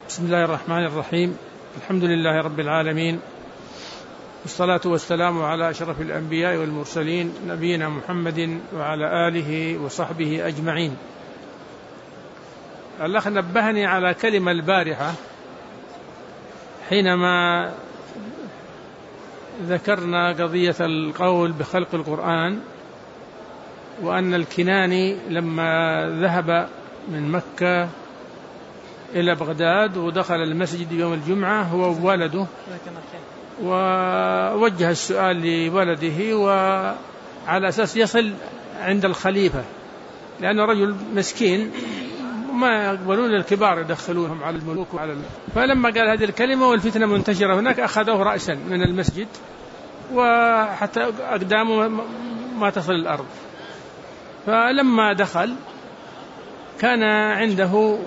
بسم الله الرحمن الرحيم. الحمد لله رب العالمين، والصلاة والسلام على أشرف الأنبياء والمرسلين نبينا محمد وعلى آله وصحبه أجمعين. الأخ نبهني على كلمة البارحة حينما ذكرنا قضية القول بخلق القرآن، وأن الكناني لما ذهب من مكة إلى بغداد ودخل المسجد يوم الجمعة هو وولده، ووجه السؤال لولده وعلى أساس يصل عند الخليفة، لأنه رجل مسكين ما يقبلون الكبار يدخلونهم على الملوك فلما قال هذه الكلمة والفتنة منتشرة هناك أخذوه رأسا من المسجد وحتى أقدامه ما تصل الأرض. فلما دخل كان عنده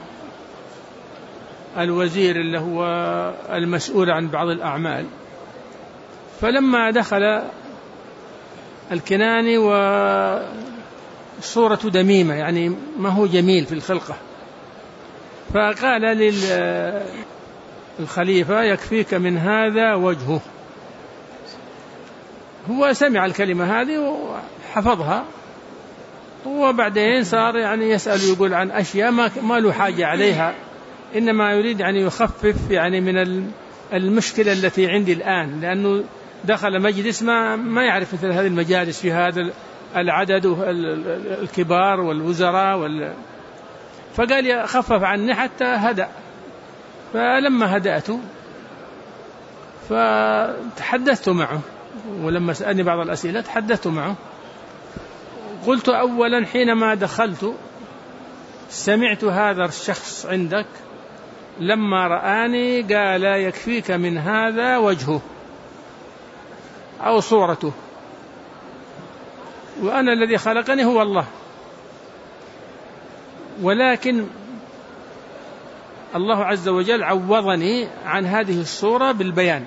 الوزير اللي هو المسؤول عن بعض الأعمال، فلما دخل الكناني وصورة دميمة يعني ما هو جميل في الخلقة، فقال للخليفة يكفيك من هذا وجهه. هو سمع الكلمة هذه وحفظها، وبعدين صار يعني يسأل يقول عن أشياء ما له حاجة عليها، إنما يريد أن يخفف يعني من المشكلة التي عندي الآن، لأنه دخل مجلس ما يعرف مثل هذه المجالس في هذا العدد الكبار والوزراء فقال يخفف عني حتى هدأ. فلما هدأت فتحدثت معه، ولما سألني بعض الأسئلة تحدثت معه. قلت أولا حينما دخلت سمعت هذا الشخص عندك لما رآني قال يكفيك من هذا وجهه أو صورته، وأنا الذي خلقني هو الله، ولكن الله عز وجل عوضني عن هذه الصورة بالبيان.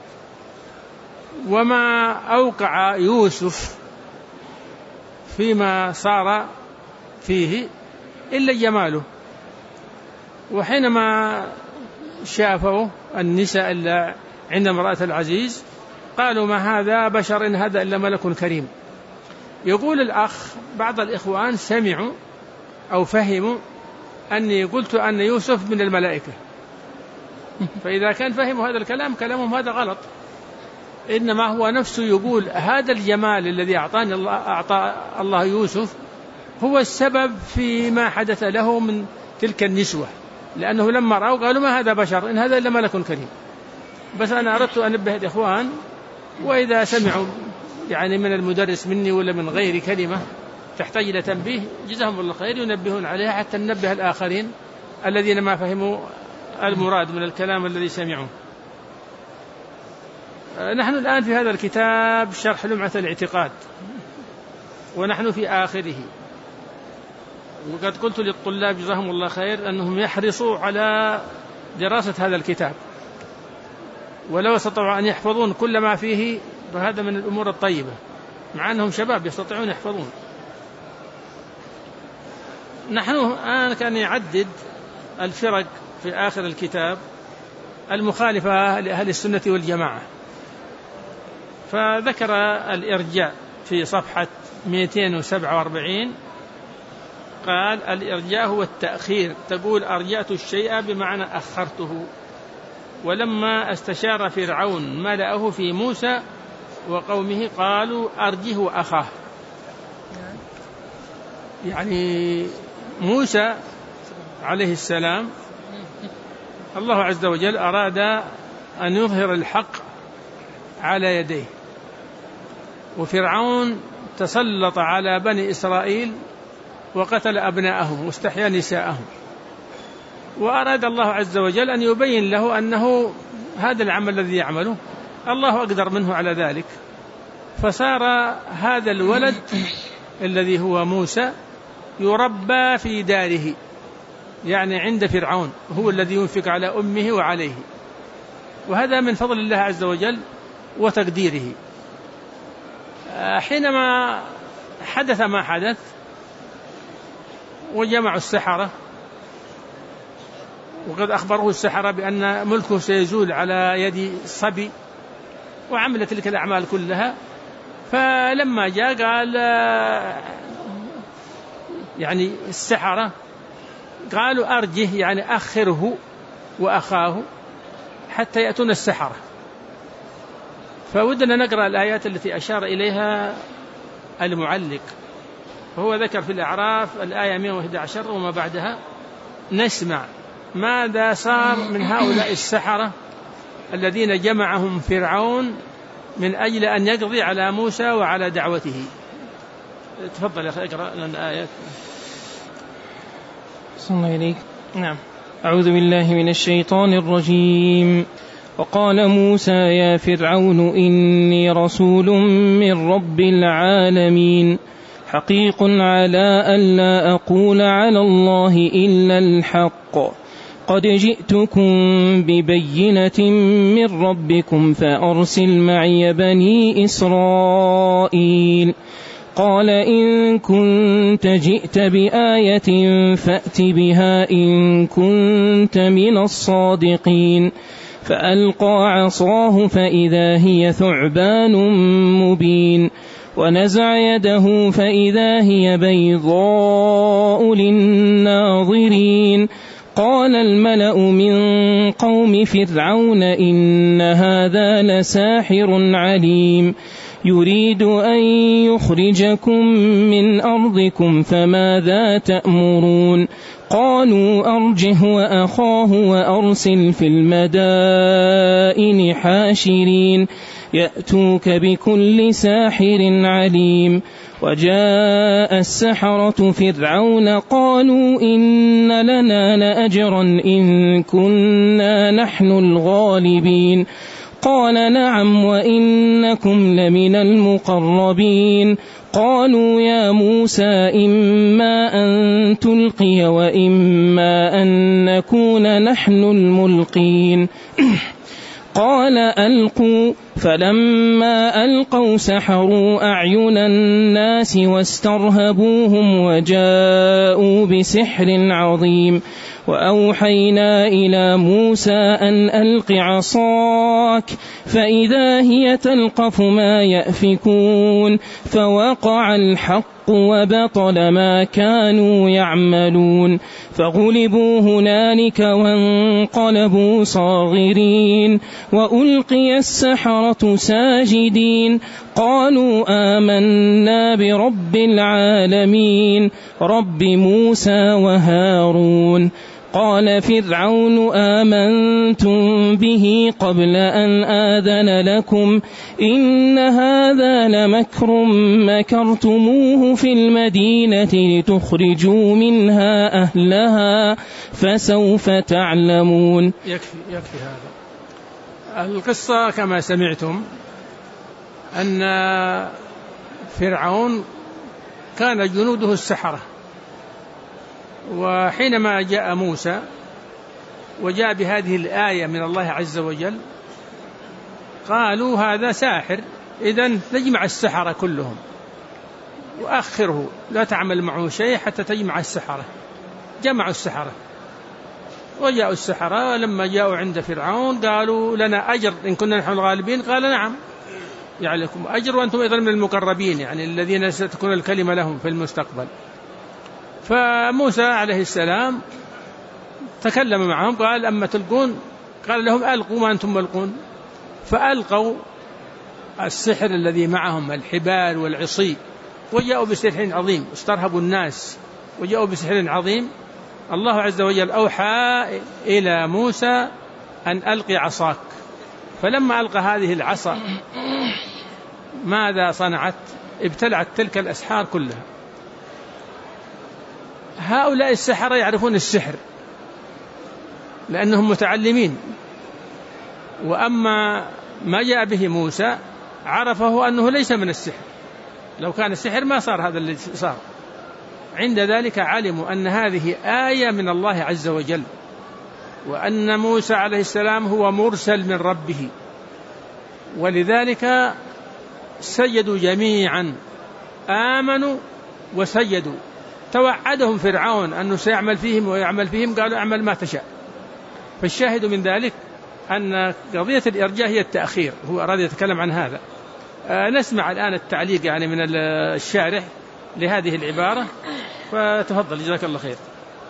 وما أوقع يوسف فيما صار فيه إلا جماله. وحينما شافوا النساء إلا عند امرأة العزيز قالوا ما هذا بشر إن هذا إلا ملك كريم. يقول الأخ بعض الإخوان سمعوا أو فهموا أني قلت أن يوسف من الملائكة، فإذا كان فهموا هذا الكلام كلامهم هذا غلط، إنما هو نفسه يقول هذا الجمال الذي أعطى الله يوسف هو السبب فيما حدث له من تلك النسوة، لأنه لما رأوا قالوا ما هذا بشر إن هذا إلا ملك كريم. بس أنا أردت أن أنبه الإخوان، وإذا سمعوا يعني من المدرس مني ولا من غير كلمة تحتاج إلى تنبيه جزاهم الله خير ينبهون عليها حتى ننبه الآخرين الذين ما فهموا المراد من الكلام الذي سمعوه. نحن الآن في هذا الكتاب شرح لمعة الاعتقاد، ونحن في آخره، وقد قلت للطلاب جزاهم الله خير أنهم يحرصوا على دراسة هذا الكتاب، ولو استطاعوا أن يحفظون كل ما فيه فهذا من الأمور الطيبة، مع أنهم شباب يستطيعون يحفظون. نحن الآن كان يعدد الفرق في آخر الكتاب المخالفة لأهل السنة والجماعة، فذكر الإرجاء في صفحة 247 قال الإرجاء هو التأخير، تقول أرجأت الشيء بمعنى أخرته. ولما استشار فرعون ملأه في موسى وقومه قالوا أرجه أخاه، يعني موسى عليه السلام الله عز وجل أراد أن يظهر الحق على يديه، وفرعون تسلط على بني إسرائيل وقتل أبناءهم واستحيا نساءهم، وأراد الله عز وجل أن يبين له أنه هذا العمل الذي يعمله الله أقدر منه على ذلك. فصار هذا الولد الذي هو موسى يربى في داره، يعني عند فرعون، هو الذي ينفق على أمه وعليه، وهذا من فضل الله عز وجل وتقديره. حينما حدث ما حدث وجمعوا السحرة وقد أخبره السحرة بأن ملكه سيزول على يد صبي، وعمل تلك الأعمال كلها. فلما جاء قال يعني السحرة قالوا أرجه، يعني أخره وأخاه حتى يأتون السحرة. فودنا نقرأ الآيات التي أشار إليها المعلق، فهو ذكر في الأعراف الآية 111 وما بعدها، نسمع ماذا صار من هؤلاء السحرة الذين جمعهم فرعون من أجل أن يقضي على موسى وعلى دعوته. تفضل يا أخي اقرأ لنا الآيات. صلى الله عليك. نعم. أعوذ بالله من الشيطان الرجيم. وقال موسى يا فرعون إني رسول من رب العالمين حقيق على ألا أقول على الله إلا الحق قد جئتكم ببينة من ربكم فأرسل معي بني إسرائيل. قال إن كنت جئت بآية فأت بها إن كنت من الصادقين. فألقى عصاه فإذا هي ثعبان مبين ونزع يده فإذا هي بيضاء للناظرين. قال الملأ من قوم فرعون إن هذا لساحر عليم يريد أن يخرجكم من أرضكم فماذا تأمرون. قالوا أرجه وأخاه وأرسل في المدائن حاشرين يأتوك بكل ساحر عليم. وجاء السحرة فرعون قالوا إن لنا لأجرا إن كنا نحن الغالبين. قال نعم وإنكم لمن المقربين. قالوا يا موسى إما أن تلقي وإما أن نكون نحن الملقين. قال ألقوا. فلما ألقوا سحروا أعين الناس واسترهبوهم وجاءوا بسحر عظيم. وأوحينا إلى موسى أن ألق عصاك فإذا هي تلقف ما يأفكون. فوقع الحق وبطل ما كانوا يعملون. فغلبوا هنالك وانقلبوا صاغرين وألقي السحرة ساجدين. قالوا آمنا برب العالمين رب موسى وهارون. قال فرعون آمنتم به قبل أن آذن لكم إن هذا لمكر مكرتموه في المدينة لتخرجوا منها أهلها فسوف تعلمون. يكفي هذا. القصة كما سمعتم أن فرعون كان جنوده السحرة، وحينما جاء موسى وجاء بهذه الآية من الله عز وجل قالوا هذا ساحر، إذن تجمع السحرة كلهم وأخره لا تعمل معه شيء حتى تجمع السحرة. جمعوا السحرة وجاءوا السحرة، لما جاءوا عند فرعون قالوا لنا أجر إن كنا نحن الغالبين. قال نعم يعني لكم أجر وأنتم أيضا من المقربين، يعني الذين ستكون الكلمة لهم في المستقبل. فموسى عليه السلام تكلم معهم قال أما تلقون، قال لهم ألقوا ما أنتم ملقون. فألقوا السحر الذي معهم الحبال والعصي وجاءوا بسحر عظيم، استرهبوا الناس وجاءوا بسحر عظيم. الله عز وجل أوحى إلى موسى أن ألقي عصاك. فلما ألقى هذه العصا ماذا صنعت؟ ابتلعت تلك الأسحار كلها. هؤلاء السحرة يعرفون السحر لأنهم متعلمين، وأما ما جاء به موسى عرفه أنه ليس من السحر، لو كان السحر ما صار هذا الذي صار. عند ذلك علموا أن هذه آية من الله عز وجل، وأن موسى عليه السلام هو مرسل من ربه، ولذلك سجدوا جميعا، آمنوا وسجدوا. توعدهم فرعون أنه سيعمل فيهم ويعمل فيهم، قالوا اعمل ما تشاء فالشاهد من ذلك أن قضية الإرجاء هي التأخير، هو أراد يتكلم عن هذا. نسمع الآن التعليق يعني من الشارح لهذه العبارة، فتفضل جزاك الله خير.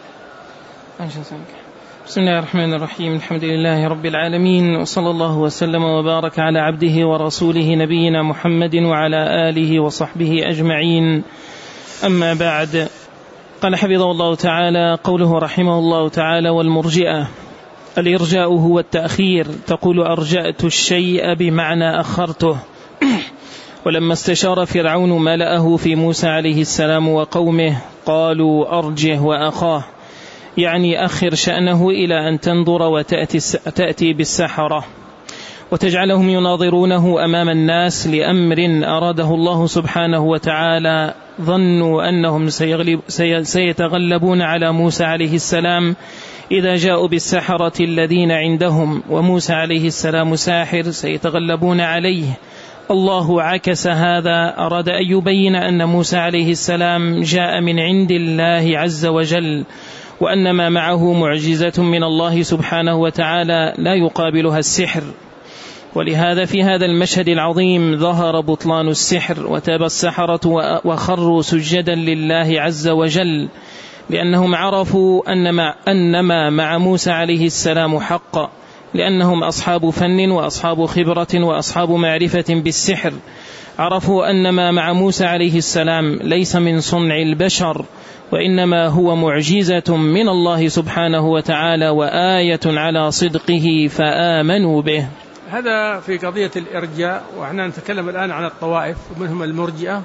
بسم الله الرحمن الرحيم، الحمد لله رب العالمين، وصلى الله وسلم وبارك على عبده ورسوله نبينا محمد وعلى آله وصحبه أجمعين. أما بعد، قال حفظه الله تعالى قوله رحمه الله تعالى: والمرجئة. الإرجاء هو التأخير، تقول أرجأت الشيء بمعنى أخرته. ولما استشار فرعون ملأه في موسى عليه السلام وقومه قالوا أرجه وأخاه، يعني أخر شأنه إلى أن تنظر وتأتي بالسحرة وتجعلهم يناظرونه أمام الناس لأمر أراده الله سبحانه وتعالى. ظنوا أنهم سيتغلبون على موسى عليه السلام إذا جاءوا بالسحرة الذين عندهم، وموسى عليه السلام ساحر سيتغلبون عليه. الله عكس هذا، أراد أن يبين أن موسى عليه السلام جاء من عند الله عز وجل، وأن ما معه معجزة من الله سبحانه وتعالى لا يقابلها السحر. ولهذا في هذا المشهد العظيم ظهر بطلان السحر، وتاب السحرة وخروا سجدا لله عز وجل، لأنهم عرفوا أن ما مع موسى عليه السلام حق، لأنهم أصحاب فن وأصحاب خبرة وأصحاب معرفة بالسحر. عرفوا أن ما مع موسى عليه السلام ليس من صنع البشر، وإنما هو معجزة من الله سبحانه وتعالى وآية على صدقه فآمنوا به. هذا في قضية الإرجاء، وإحنا نتكلم الآن عن الطوائف ومنهم المرجئة،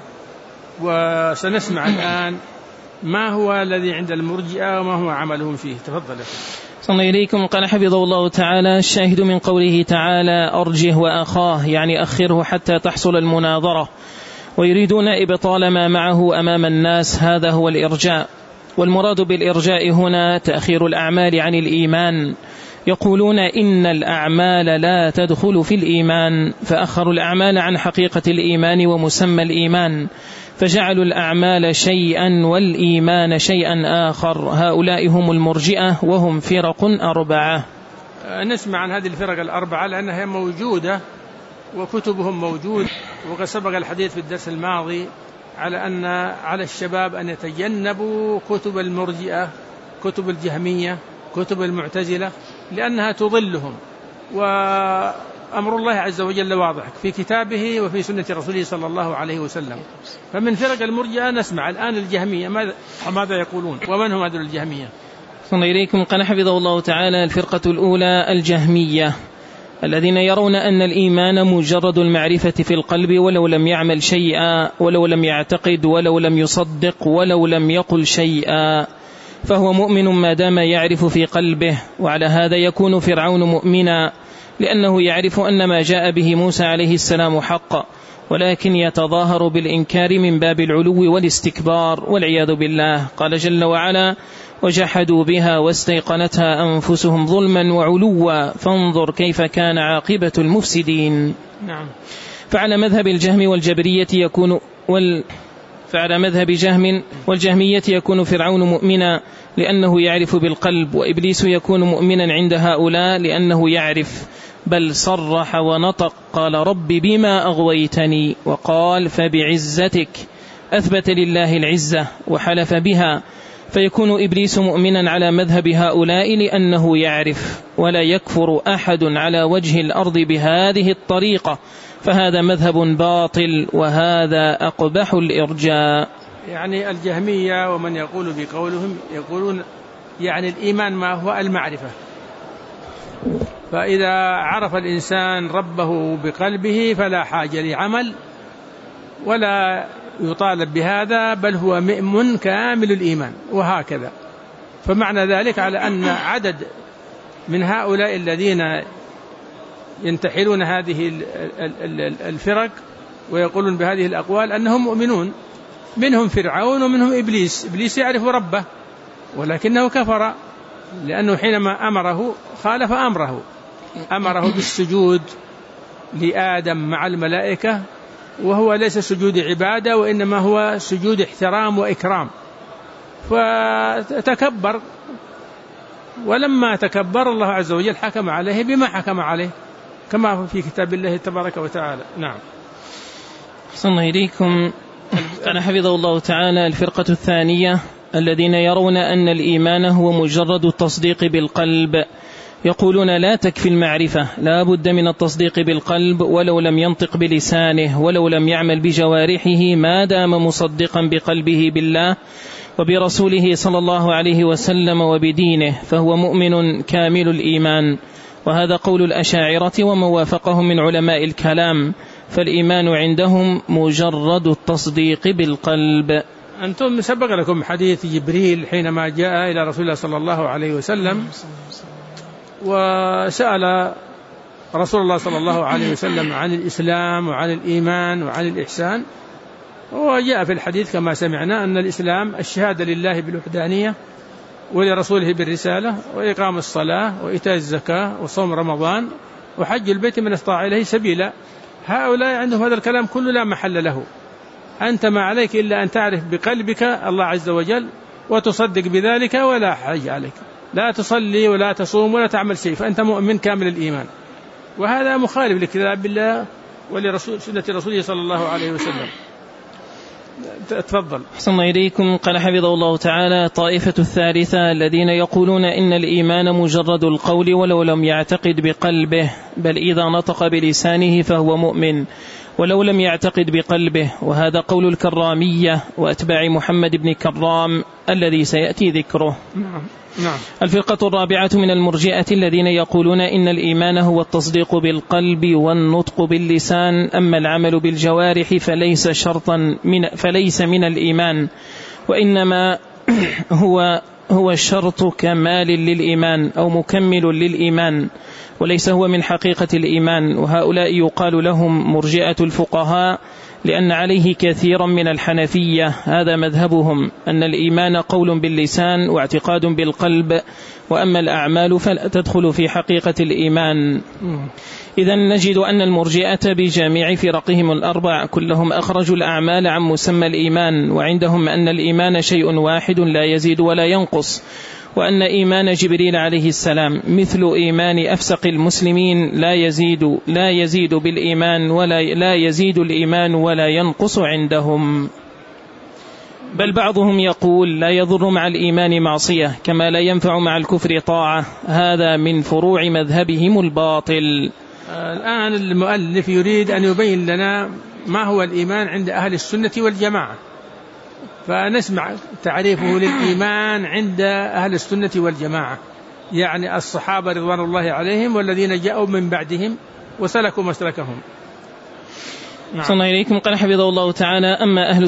وسنسمع الآن ما هو الذي عند المرجئة وما هو عملهم فيه. تفضل. صلى الله إليكم. قال حفظه الله تعالى: الشاهد من قوله تعالى أرجه وأخاه، يعني أخره حتى تحصل المناظرة، ويريدون إبطال ما معه أمام الناس، هذا هو الإرجاء. والمراد بالإرجاء هنا تأخير الأعمال عن الإيمان. يقولون إن الأعمال لا تدخل في الإيمان، فأخروا الأعمال عن حقيقة الإيمان ومسمى الإيمان، فجعلوا الأعمال شيئا والإيمان شيئا آخر. هؤلاء هم المرجئة، وهم فرق 4. نسمع عن هذه الفرق 4 لأنها موجودة وكتبهم موجود، وقد سبق الحديث في الدرس الماضي على الشباب أن يتجنبوا كتب المرجئة، كتب الجهمية، كتب المعتزلة، لأنها تضلهم. وأمر الله عز وجل واضح في كتابه وفي سنة رسوله صلى الله عليه وسلم. فمن فرق المرجئة نسمع الآن الجهمية ماذا يقولون، ومن هم هذول الجهمية؟ صلى الله إليكم. قال حفظه الله تعالى: الفرقة الأولى الجهمية، الذين يرون أن الإيمان مجرد المعرفة في القلب، ولو لم يعمل شيئا، ولو لم يعتقد، ولو لم يصدق، ولو لم يقل شيئا، فهو مؤمن ما دام يعرف في قلبه. وعلى هذا يكون فرعون مؤمنا، لأنه يعرف أن ما جاء به موسى عليه السلام حق، ولكن يتظاهر بالإنكار من باب العلو والاستكبار والعياذ بالله. قال جل وعلا: وجحدوا بها واستيقنتها أنفسهم ظلما وعلوا فانظر كيف كان عاقبة المفسدين. نعم. فعلى مذهب الجهم والجبرية فعلى مذهب جهم والجهمية يكون فرعون مؤمنا لأنه يعرف بالقلب، وإبليس يكون مؤمنا عند هؤلاء لأنه يعرف، بل صرح ونطق قال: رب بما أغويتني، وقال: فبعزتك، أثبت لله العزة وحلف بها. فيكون إبليس مؤمنا على مذهب هؤلاء لأنه يعرف، ولا يكفر أحد على وجه الأرض بهذه الطريقة، فهذا مذهب باطل، وهذا أقبح الإرجاء. يعني الجهمية ومن يقول بقولهم يقولون يعني الإيمان ما هو المعرفة، فإذا عرف الإنسان ربه بقلبه فلا حاجة لعمل ولا يطالب بهذا، بل هو مؤمن كامل الإيمان، وهكذا. فمعنى ذلك على أن عدد من هؤلاء الذين ينتحلون هذه الفرق ويقولون بهذه الأقوال أنهم مؤمنون، منهم فرعون ومنهم إبليس. إبليس يعرف ربه ولكنه كفر، لأنه حينما أمره خالف أمره بالسجود لآدم مع الملائكة، وهو ليس سجود عبادة وإنما هو سجود احترام وإكرام، فتكبر ولما تكبر الله عز وجل حكم عليه بما حكم عليه كما في كتاب الله تبارك وتعالى. نعم. أحسن إليكم. قال حفظه الله تعالى: الفرقة الثانية الذين يرون أن الإيمان هو مجرد التصديق بالقلب، يقولون لا تكفي المعرفة، لا بد من التصديق بالقلب ولو لم ينطق بلسانه ولو لم يعمل بجوارحه ما دام مصدقا بقلبه بالله وبرسوله صلى الله عليه وسلم وبدينه فهو مؤمن كامل الإيمان. وهذا قول الأشاعرة ومن وافقهم من علماء الكلام، فالإيمان عندهم مجرد التصديق بالقلب. أنتم سبق لكم حديث جبريل حينما جاء إلى رسول الله صلى الله عليه وسلم وسأل رسول الله صلى الله عليه وسلم عن الإسلام وعن الإيمان وعن الإحسان، وجاء في الحديث كما سمعنا أن الإسلام الشهادة لله بالوحدانية ولرسوله بالرسالة وإقام الصلاة وإيتاء الزكاة وصوم رمضان وحج البيت من استطاع إليه سبيلا. هؤلاء عندهم هذا الكلام كله لا محل له. أنت ما عليك إلا أن تعرف بقلبك الله عز وجل وتصدق بذلك ولا حرج عليك، لا تصلي ولا تصوم ولا تعمل شيء، فأنت مؤمن كامل الإيمان. وهذا مخالف لكتاب الله ولرسول سنة رسوله صلى الله عليه وسلم. تفضل. أحسن إليكم. قال حفظه الله تعالى: طائفة الثالثة الذين يقولون إن الإيمان مجرد القول ولو لم يعتقد بقلبه، بل إذا نطق بلسانه فهو مؤمن ولو لم يعتقد بقلبه، وهذا قول الكرامية وأتباع محمد بن كرام الذي سيأتي ذكره. نعم. الفرقة الرابعة من المرجئة الذين يقولون إن الإيمان هو التصديق بالقلب والنطق باللسان، أما العمل بالجوارح فليس من الإيمان، وإنما هو شرط كمال للإيمان أو مكمل للإيمان، وليس هو من حقيقة الإيمان. وهؤلاء يقال لهم مرجئة الفقهاء لأن عليه كثيرا من الحنفية، هذا مذهبهم، أن الإيمان قول باللسان واعتقاد بالقلب، وأما الأعمال فلا تدخل في حقيقة الإيمان. إذن نجد أن المرجئة بجميع فرقهم الأربع كلهم أخرجوا الأعمال عن مسمى الإيمان، وعندهم أن الإيمان شيء واحد لا يزيد ولا ينقص، وأن إيمان جبريل عليه السلام مثل إيمان أفسق المسلمين لا يزيد بالإيمان لا يزيد الإيمان ولا ينقص عندهم. بل بعضهم يقول لا يضر مع الإيمان معصية كما لا ينفع مع الكفر طاعة، هذا من فروع مذهبهم الباطل. الآن المؤلف يريد أن يبين لنا ما هو الإيمان عند أهل السنة والجماعة، فنسمع تعريفه للإيمان عند أهل السنة والجماعة، يعني الصحابة رضوان الله عليهم والذين جاءوا من بعدهم وسلكوا مسلكهم. صلى إليكم. قال حفظه الله تعالى: أما أهل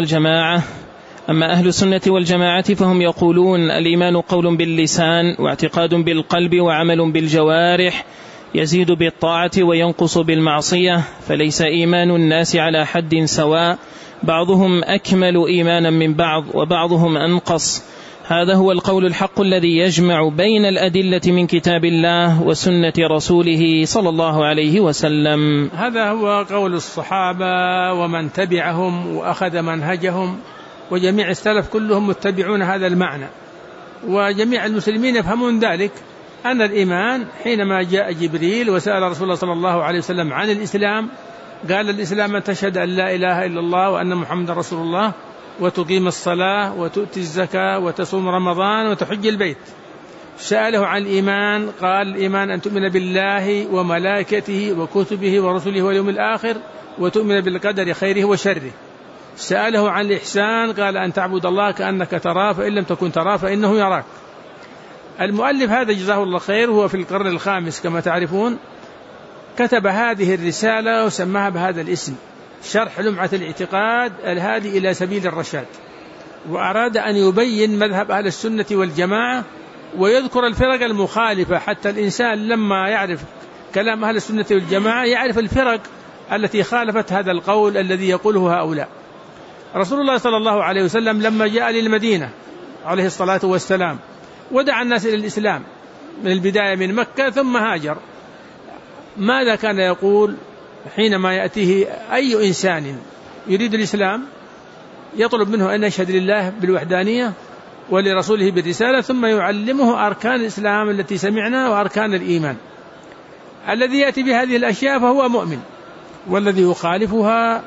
السنة والجماعة فهم يقولون الإيمان قول باللسان واعتقاد بالقلب وعمل بالجوارح، يزيد بالطاعة وينقص بالمعصية، فليس إيمان الناس على حد سواء، بعضهم أكمل إيمانا من بعض وبعضهم أنقص. هذا هو القول الحق الذي يجمع بين الأدلة من كتاب الله وسنة رسوله صلى الله عليه وسلم. هذا هو قول الصحابة ومن تبعهم وأخذ منهجهم، وجميع السلف كلهم متبعون هذا المعنى، وجميع المسلمين يفهمون ذلك، أن الإيمان حينما جاء جبريل وسأل رسول الله صلى الله عليه وسلم عن الإسلام قال: الإسلام أن تشهد أن لا إله إلا الله وأن محمد رسول الله وتقيم الصلاة وتؤتي الزكاة وتصوم رمضان وتحج البيت. سأله عن الإيمان قال: الإيمان أن تؤمن بالله وملائكته وكتبه ورسله واليوم الآخر وتؤمن بالقدر خيره وشره. سأله عن الإحسان قال: أن تعبد الله كأنك تراه فإن لم تكن تراه فإنه يراك. المؤلف هذا جزاه الله خير هو في القرن الخامس كما تعرفون، كتب هذه الرسالة وسماها بهذا الاسم: شرح لمعة الاعتقاد الهادي إلى سبيل الرشاد، وأراد أن يبين مذهب أهل السنة والجماعة ويذكر الفرق المخالفة، حتى الإنسان لما يعرف كلام أهل السنة والجماعة يعرف الفرق التي خالفت هذا القول الذي يقوله هؤلاء. رسول الله صلى الله عليه وسلم لما جاء للمدينة عليه الصلاة والسلام ودعا الناس إلى الإسلام من البداية من مكة ثم هاجر، ماذا كان يقول حينما يأتيه أي إنسان يريد الإسلام؟ يطلب منه أن يشهد لله بالوحدانية ولرسوله بالرسالة، ثم يعلمه أركان الإسلام التي سمعنا وأركان الإيمان. الذي يأتي بهذه الأشياء فهو مؤمن، والذي يخالفها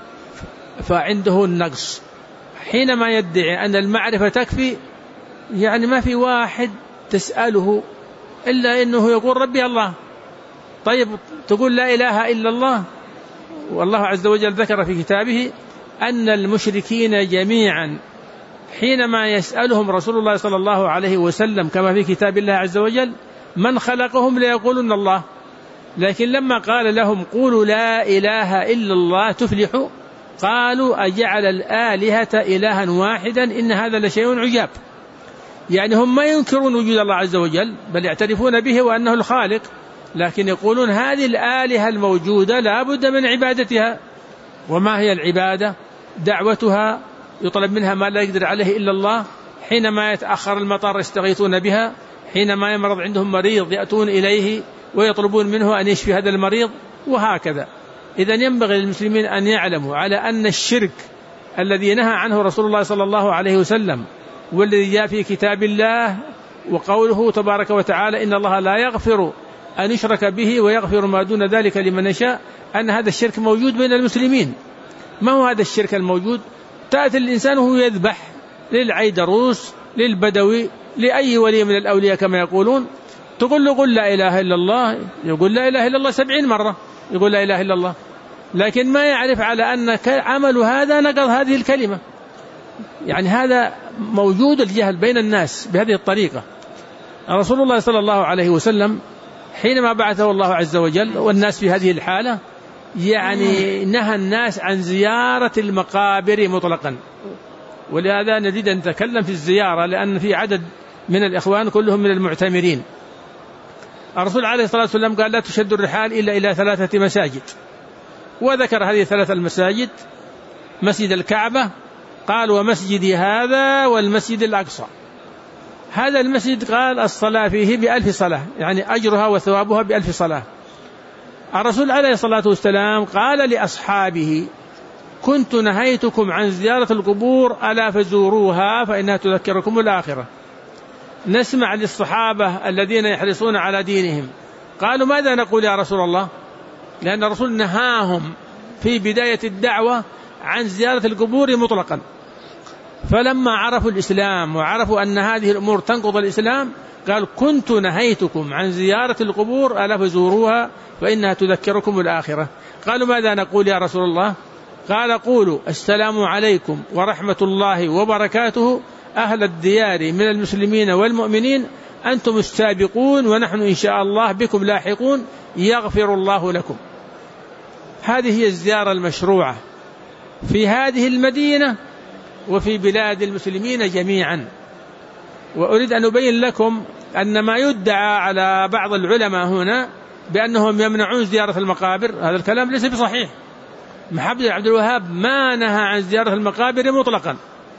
فعنده النقص. حينما يدعي أن المعرفة تكفي، يعني ما في واحد تسأله إلا إنه يقول ربي الله. طيب تقول لا إله إلا الله، والله عز وجل ذكر في كتابه أن المشركين جميعا حينما يسألهم رسول الله صلى الله عليه وسلم كما في كتاب الله عز وجل من خلقهم ليقولون الله، لكن لما قال لهم قولوا لا إله إلا الله تفلحوا، قالوا أجعل الآلهة إلها واحدا إن هذا لشيء عجاب. يعني هم ما ينكرون وجود الله عز وجل، بل يعترفون به وأنه الخالق، لكن يقولون هذه الآلهة الموجودة لا بد من عبادتها. وما هي العبادة؟ دعوتها، يطلب منها ما لا يقدر عليه إلا الله. حينما يتأخر المطر يستغيثون بها، حينما يمرض عندهم مريض يأتون إليه ويطلبون منه أن يشفي هذا المريض، وهكذا. إذن ينبغي للمسلمين أن يعلموا على أن الشرك الذي نهى عنه رسول الله صلى الله عليه وسلم، والذي جاء في كتاب الله وقوله تبارك وتعالى إن الله لا يغفر أن يشرك به ويغفر ما دون ذلك لمن يشاء، أن هذا الشرك موجود بين المسلمين. ما هو هذا الشرك الموجود؟ تأتي الإنسان وهو يذبح للعيدروس، للبدوي، لأي ولي من الأولياء كما يقولون، تقول له قل لا إله إلا الله، يقول لا إله إلا الله 70 مرة يقول لا إله إلا الله، لكن ما يعرف على أن عمل هذا نقض هذه الكلمة. يعني هذا موجود الجهل بين الناس بهذه الطريقة. رسول الله صلى الله عليه وسلم حينما بعثه الله عز وجل والناس في هذه الحالة، يعني نهى الناس عن زيارة المقابر مطلقا. ولهذا نريد أن نتكلم في الزيارة، لأن في عدد من الإخوان كلهم من المعتمرين. الرسول عليه الصلاة والسلام قال لا تشد الرحال إلا إلى 3 مساجد، وذكر هذه 3 المساجد: مسجد الكعبة، قال ومسجدي هذا والمسجد الأقصى. هذا المسجد قال الصلاة فيه ب1000 صلاة، يعني أجرها وثوابها ب1000 صلاة. الرسول عليه الصلاة والسلام قال لأصحابه كنت نهيتكم عن زيارة القبور ألا فزوروها فإنها تذكركم الآخرة. نسمع للصحابة الذين يحرصون على دينهم، قالوا ماذا نقول يا رسول الله؟ لأن الرسول نهاهم في بداية الدعوة عن زيارة القبور مطلقا. فلما عرفوا الإسلام وعرفوا أن هذه الأمور تنقض الإسلام، قال كنت نهيتكم عن زيارة القبور ألا فزوروها فإنها تذكركم الآخرة. قالوا ماذا نقول يا رسول الله؟ قال قولوا السلام عليكم ورحمة الله وبركاته أهل الديار من المسلمين والمؤمنين، أنتم السابقون ونحن إن شاء الله بكم لاحقون يغفر الله لكم. هذه هي الزيارة المشروعة في هذه المدينة وفي بلاد المسلمين جميعا. وأريد أن أبين لكم أن ما يدعى على بعض العلماء هنا بأنهم يمنعون زيارة المقابر، هذا الكلام ليس بصحيح. محمد بن عبد الوهاب ما نهى عن زيارة المقابر مطلقا،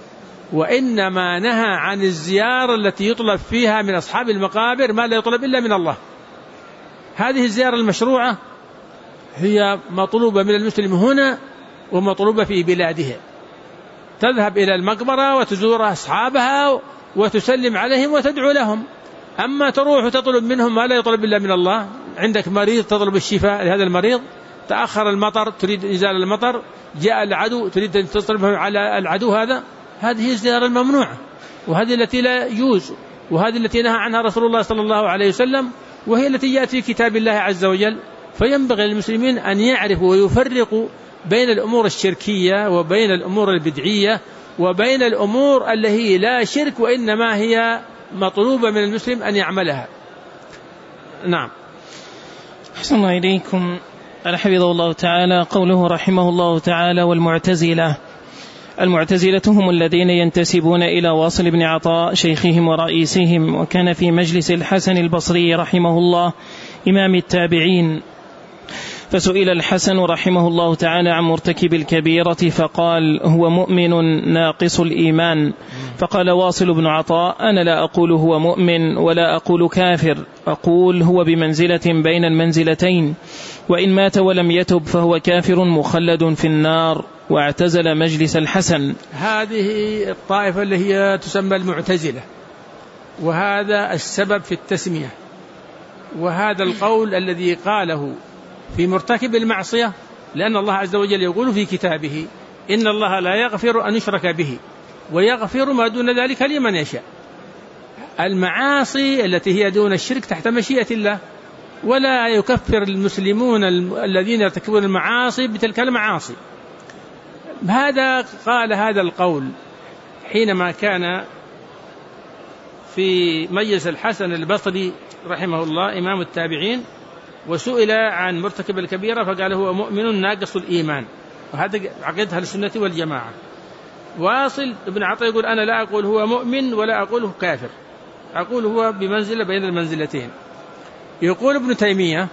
وإنما نهى عن الزيارة التي يطلب فيها من أصحاب المقابر ما لا يطلب إلا من الله. هذه الزيارة المشروعة هي مطلوبة من المسلم هنا ومطلوبة في بلاده، تذهب إلى المقبرة وتزور أصحابها وتسلم عليهم وتدعو لهم. أما تروح وتطلب منهم ما لا يطلب إلا من الله، عندك مريض تطلب الشفاء لهذا المريض، تأخر المطر تريد إنزال المطر، جاء العدو تريد أن تصرف على العدو، هذه الزيارة الممنوعة، وهذه التي لا يجوز، وهذه التي نهى عنها رسول الله صلى الله عليه وسلم، وهي التي جاءت في كتاب الله عز وجل. فينبغي للمسلمين أن يعرفوا ويفرقوا بين الأمور الشركية وبين الأمور البدعية وبين الأمور التي لا شرك وإنما هي مطلوبة من المسلم أن يعملها. نعم. أحسن الله إليكم. حفظه الله تعالى. قوله رحمه الله تعالى والمعتزلة. المعتزلة هم الذين ينتسبون إلى واصل بن عطاء شيخهم ورئيسهم، وكان في مجلس الحسن البصري رحمه الله إمام التابعين. فسئل الحسن رحمه الله تعالى عن مرتكب الكبيرة فقال هو مؤمن ناقص الإيمان. فقال واصل بن عطاء أنا لا أقول هو مؤمن ولا أقول كافر، أقول هو بمنزلة بين المنزلتين، وإن مات ولم يتب فهو كافر مخلد في النار، واعتزل مجلس الحسن. هذه الطائفة اللي هي تسمى المعتزلة، وهذا السبب في التسمية. وهذا القول الذي قاله في مرتكب المعصية، لأن الله عز وجل يقول في كتابه: إن الله لا يغفر أن يشرك به ويغفر ما دون ذلك لمن يشاء. المعاصي التي هي دون الشرك تحت مشيئة الله، ولا يكفر المسلمون الذين يرتكبون المعاصي بتلك المعاصي. هذا قال هذا القول حينما كان في مجلس الحسن البصري رحمه الله إمام التابعين، وسئل عن مرتكب الكبيرة فقال: هو مؤمن ناقص الإيمان. وهذا عقيدة السنة والجماعة. واصل ابن عطية يقول: أنا لا أقول هو مؤمن ولا أقول هو كافر، أقول هو بمنزلة بين المنزلتين. يقول ابن تيمية: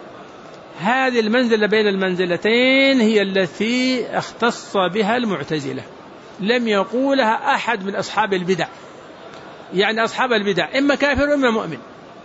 هذه المنزلة بين المنزلتين هي التي اختص بها المعتزلة، لم يقولها أحد من أصحاب البدع. يعني أصحاب البدع إما كافر وإما مؤمن،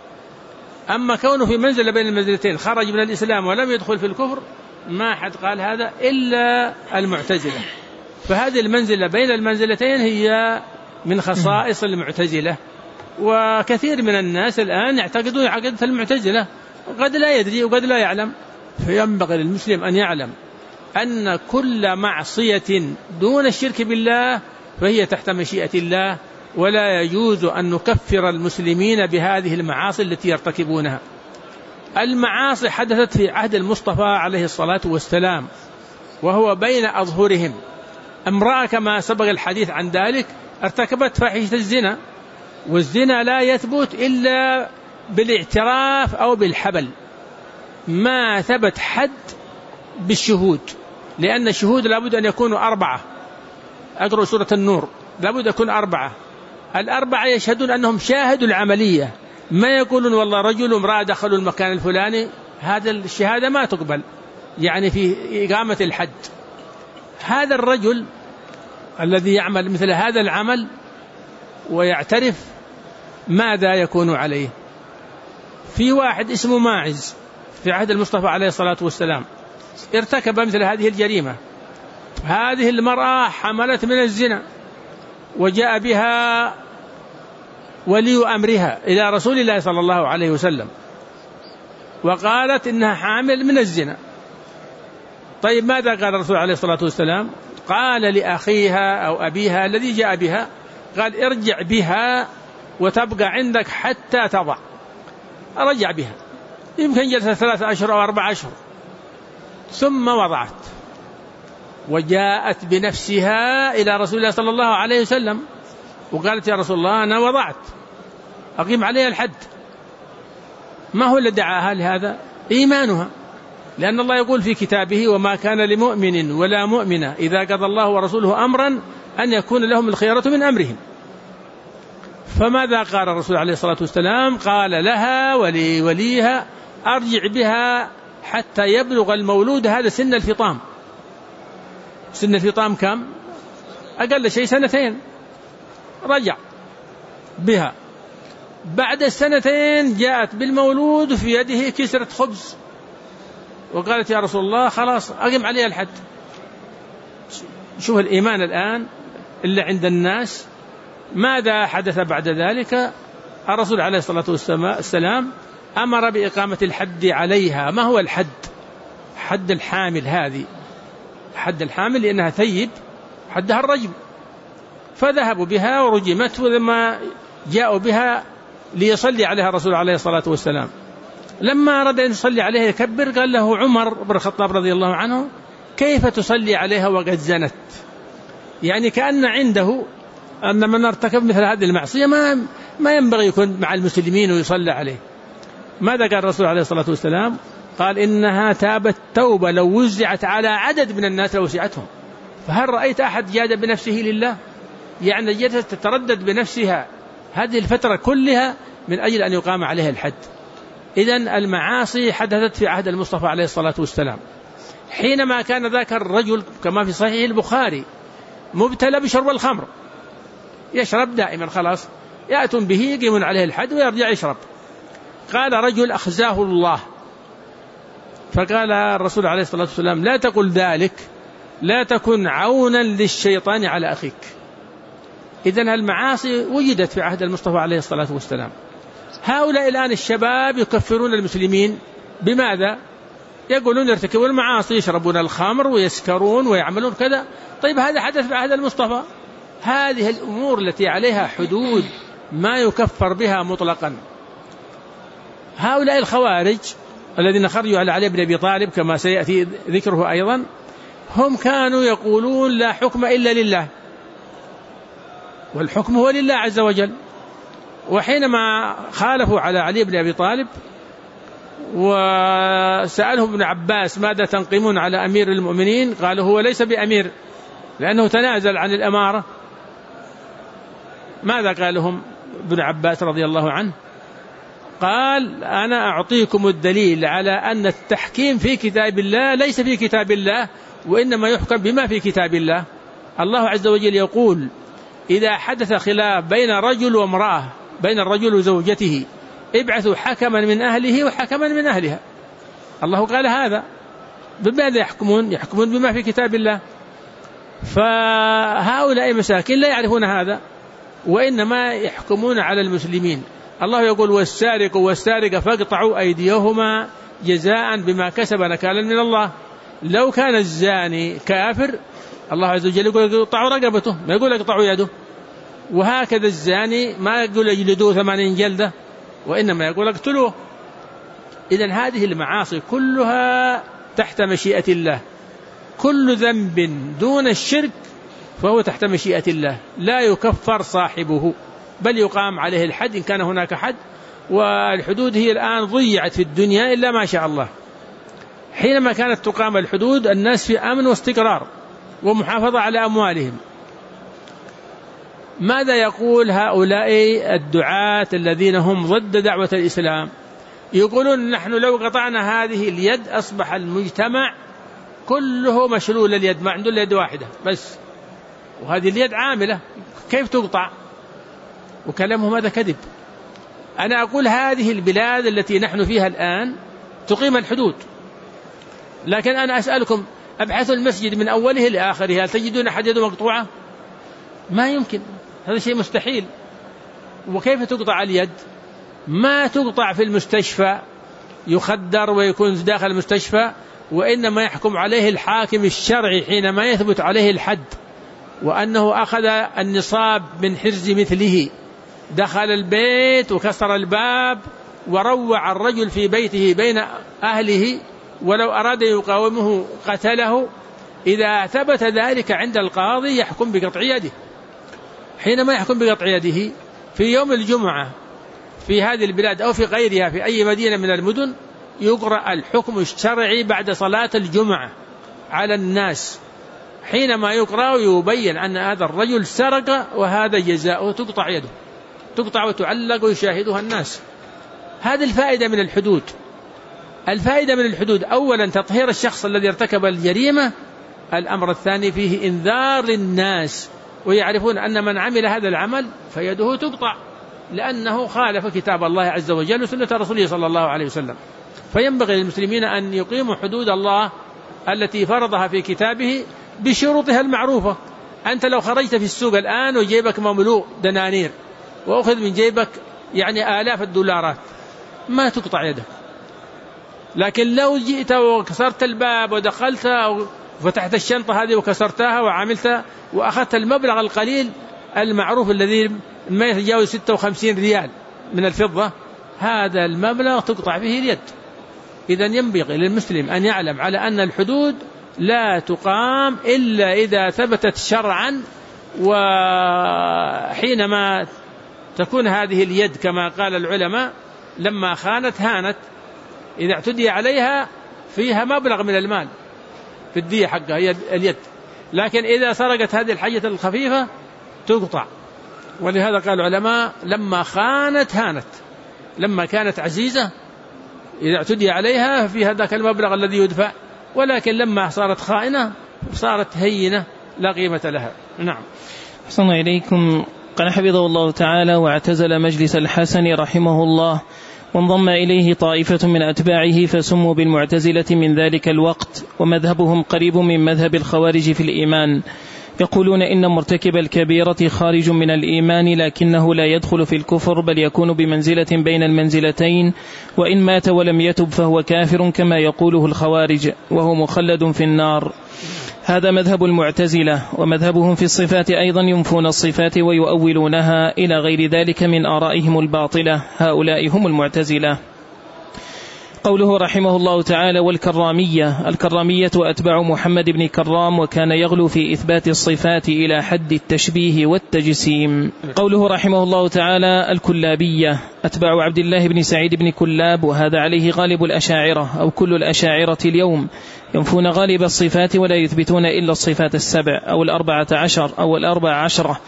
أما كونه في منزلة بين المنزلتين خرج من الإسلام ولم يدخل في الكفر، ما حد قال هذا إلا المعتزلة. فهذه المنزلة بين المنزلتين هي من خصائص المعتزلة. وكثير من الناس الآن يعتقدون عقيدة المعتزلة، وقد لا يدري وقد لا يعلم. فينبغي للمسلم أن يعلم أن كل معصية دون الشرك بالله فهي تحت مشيئة الله، ولا يجوز أن نكفر المسلمين بهذه المعاصي التي يرتكبونها. المعاصي حدثت في عهد المصطفى عليه الصلاة والسلام، وهو بين أظهرهم. امرأة كما سبق الحديث عن ذلك ارتكبت فاحشة الزنا، والزنا لا يثبت إلا بالاعتراف أو بالحبل، ما ثبت حد بالشهود، لأن الشهود لابد أن يكونوا 4. أقرأ سورة النور، لابد أن يكون 4. الأربعة يشهدون أنهم شاهدوا العملية، ما يقولون والله رجل وامرأة دخلوا المكان الفلاني. هذا الشهادة ما تقبل، يعني في إقامة الحد. هذا الرجل الذي يعمل مثل هذا العمل ويعترف ماذا يكون عليه؟ في واحد اسمه ماعز في عهد المصطفى عليه الصلاة والسلام ارتكب مثل هذه الجريمة. هذه المرأة حملت من الزنا، وجاء بها ولي أمرها إلى رسول الله صلى الله عليه وسلم، وقالت إنها حامل من الزنا. طيب ماذا قال الرسول عليه الصلاة والسلام؟ قال لأخيها أو أبيها الذي جاء بها، قال: ارجع بها وتبقى عندك حتى تضع. رجع بها، يمكن جلسة 3 أشهر أو 4 أشهر، ثم وضعت، وجاءت بنفسها إلى رسول الله صلى الله عليه وسلم وقالت: يا رسول الله أنا وضعت، أقيم عليها الحد. ما هو اللي دعاها لهذا؟ إيمانها، لأن الله يقول في كتابه: وما كان لمؤمن ولا مؤمنة إذا قضى الله ورسوله أمرا أن يكون لهم الخيرة من أمرهم. فماذا قال الرسول عليه الصلاة والسلام؟ قال لها وليها: أرجع بها حتى يبلغ المولود هذا سن الفطام. سن الفطام كم؟ أقل شيء 2. رجع بها، بعد 2 جاءت بالمولود في يده كسرة خبز، وقالت: يا رسول الله خلاص أقم عليها الحد. شوف الإيمان الآن اللي عند الناس. ماذا حدث بعد ذلك؟ الرسول عليه الصلاة والسلام أمر بإقامة الحد عليها. ما هو الحد؟ حد الحامل، هذه حد الحامل لأنها ثيب، حدها الرجم. فذهبوا بها ورجمت، ولما جاءوا بها ليصلي عليها الرسول عليه الصلاة والسلام، لما أراد أن يصلي عليها يكبر، قال له عمر بن الخطاب رضي الله عنه: كيف تصلي عليها وقد زنت؟ يعني كأن عنده أن من ارتكب مثل هذه المعصية ما ينبغي يكون مع المسلمين ويصلى عليه. ماذا قال الرسول عليه الصلاة والسلام؟ قال: إنها تابت توبة لو وزعت على عدد من الناس لوسعتهم. فهل رأيت أحد جاد بنفسه لله؟ يعني جلست تتردد بنفسها هذه الفترة كلها من أجل أن يقام عليها الحد. إذن المعاصي حدثت في عهد المصطفى عليه الصلاة والسلام، حينما كان ذاك الرجل كما في صحيح البخاري مبتلى بشرب الخمر، يشرب دائما، خلاص يأتون به يقيمون عليه الحد ويرجع يشرب. قال رجل: أخزاه الله. فقال الرسول عليه الصلاة والسلام: لا تقل ذلك، لا تكن عونا للشيطان على أخيك. إذن المعاصي وجدت في عهد المصطفى عليه الصلاة والسلام. هؤلاء الآن الشباب يكفرون المسلمين بماذا؟ يقولون يرتكبون المعاصي، يشربون الخمر ويسكرون ويعملون كذا. طيب هذا حدث في عهد المصطفى. هذه الأمور التي عليها حدود ما يكفر بها مطلقا. هؤلاء الخوارج الذين خرجوا على علي بن أبي طالب كما سيأتي ذكره أيضا، هم كانوا يقولون لا حكم إلا لله، والحكم هو لله عز وجل. وحينما خالفوا على علي بن أبي طالب وسألهم ابن عباس ماذا تنقمون على أمير المؤمنين، قالوا هو ليس بأمير لأنه تنازل عن الأمارة. ماذا قال لهم ابن عباس رضي الله عنه؟ قال أنا أعطيكم الدليل على أن التحكيم في كتاب الله ليس في كتاب الله، وإنما يحكم بما في كتاب الله. الله عز وجل يقول إذا حدث خلاف بين رجل وامرأة، بين الرجل وزوجته، ابعثوا حكما من أهله وحكما من أهلها. الله قال هذا. بماذا يحكمون؟ يحكمون بما في كتاب الله. فهؤلاء مساكين لا يعرفون هذا، وإنما يحكمون على المسلمين. الله يقول والسارق والسارقة فاقطعوا أيديهما جزاء بما كسب نكالا من الله. لو كان الزاني كافر الله عز وجل يقول اقطعوا رقبته، ما يقول اقطعوا يده. وهكذا الزاني ما يقول اجلدوه 80 جلدة، وإنما يقول اقتلوه. إذن هذه المعاصي كلها تحت مشيئة الله. كل ذنب دون الشرك فهو تحت مشيئة الله، لا يكفر صاحبه، بل يقام عليه الحد إن كان هناك حد. والحدود هي الآن ضيعت في الدنيا إلا ما شاء الله. حينما كانت تقام الحدود الناس في أمن واستقرار ومحافظة على أموالهم. ماذا يقول هؤلاء الدعاة الذين هم ضد دعوة الإسلام؟ يقولون نحن لو قطعنا هذه اليد أصبح المجتمع كله مشلول اليد، ما عنده اليد واحدة بس، وهذه اليد عاملة، كيف تقطع؟ وكلامهم هذا كذب. أنا أقول هذه البلاد التي نحن فيها الآن تقيم الحدود، لكن أنا أسألكم أبحثوا المسجد من أوله لآخره هل تجدون أحد يده مقطوعة؟ ما يمكن، هذا شيء مستحيل. وكيف تقطع اليد؟ ما تقطع في المستشفى يخدر ويكون داخل المستشفى، وإنما يحكم عليه الحاكم الشرعي حينما يثبت عليه الحد وأنه أخذ النصاب من حرز مثله، دخل البيت وكسر الباب وروع الرجل في بيته بين أهله، ولو أراد يقاومه قتله. إذا ثبت ذلك عند القاضي يحكم بقطع يده. حينما يحكم بقطع يده في يوم الجمعة في هذه البلاد أو في غيرها في أي مدينة من المدن يقرأ الحكم الشرعي بعد صلاة الجمعة على الناس. حينما يقرأ يبين أن هذا الرجل سرق وهذا جزاؤه، تقطع يده، تقطع وتعلق ويشاهدها الناس. هذه الفائدة من الحدود. الفائدة من الحدود أولا تطهير الشخص الذي ارتكب الجريمة. الأمر الثاني فيه إنذار للناس ويعرفون أن من عمل هذا العمل فيده تقطع، لأنه خالف كتاب الله عز وجل وسنة رسوله صلى الله عليه وسلم. فينبغي للمسلمين أن يقيموا حدود الله التي فرضها في كتابه بشروطها المعروفة. أنت لو خرجت في السوق الآن وجيبك مملوء دنانير وأخذ من جيبك يعني آلاف الدولارات ما تقطع يدك. لكن لو جئت وكسرت الباب ودخلت وفتحت الشنطة هذه وكسرتها وعملت وأخذت المبلغ القليل المعروف الذي ما يتجاوز 56 ريال من الفضة، هذا المبلغ تقطع به اليد. إذن ينبغي للمسلم أن يعلم على أن الحدود لا تقام إلا إذا ثبتت شرعا، وحينما تكون هذه اليد كما قال العلماء لما خانت هانت، إذا اعتدي عليها فيها مبلغ من المال في الدية حقها هي اليد، لكن إذا سرقت هذه الحاجة الخفيفة تقطع. ولهذا قال العلماء لما خانت هانت، لما كانت عزيزة إذا اعتدي عليها في هذاك المبلغ الذي يدفع، ولكن لما صارت خائنة صارت هينة لا قيمة لها. نعم. أحسن إليكم. قال حفظه الله تعالى: واعتزل مجلس الحسن رحمه الله وانضم إليه طائفة من أتباعه فسموا بالمعتزلة من ذلك الوقت، ومذهبهم قريب من مذهب الخوارج في الإيمان. يقولون إن مرتكب الكبيرة خارج من الإيمان لكنه لا يدخل في الكفر، بل يكون بمنزلة بين المنزلتين، وإن مات ولم يتب فهو كافر كما يقوله الخوارج، وهو مخلد في النار. هذا مذهب المعتزلة. ومذهبهم في الصفات أيضا ينفون الصفات ويؤولونها إلى غير ذلك من آرائهم الباطلة. هؤلاء هم المعتزلة. قوله رحمه الله تعالى: والكرامية. الكرامية أتباع محمد بن كرام، وكان يغلو في إثبات الصفات إلى حد التشبيه والتجسيم. قوله رحمه الله تعالى: الكلابية. أتباع عبد الله بن سعيد بن كلاب، وهذا عليه غالب الأشاعرة أو كل الأشاعرة اليوم، ينفون غالب الصفات ولا يثبتون إلا الصفات 7 أو 14 أو 14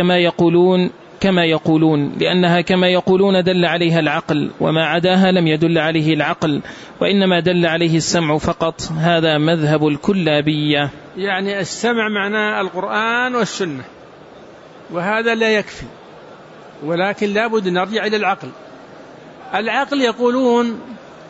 كما يقولون لأنها كما يقولون دل عليها العقل، وما عداها لم يدل عليه العقل، وإنما دل عليه السمع فقط. هذا مذهب الكلابية. يعني السمع معناه القرآن والسنة، وهذا لا يكفي، ولكن لابد نرجع إلى العقل. العقل يقولون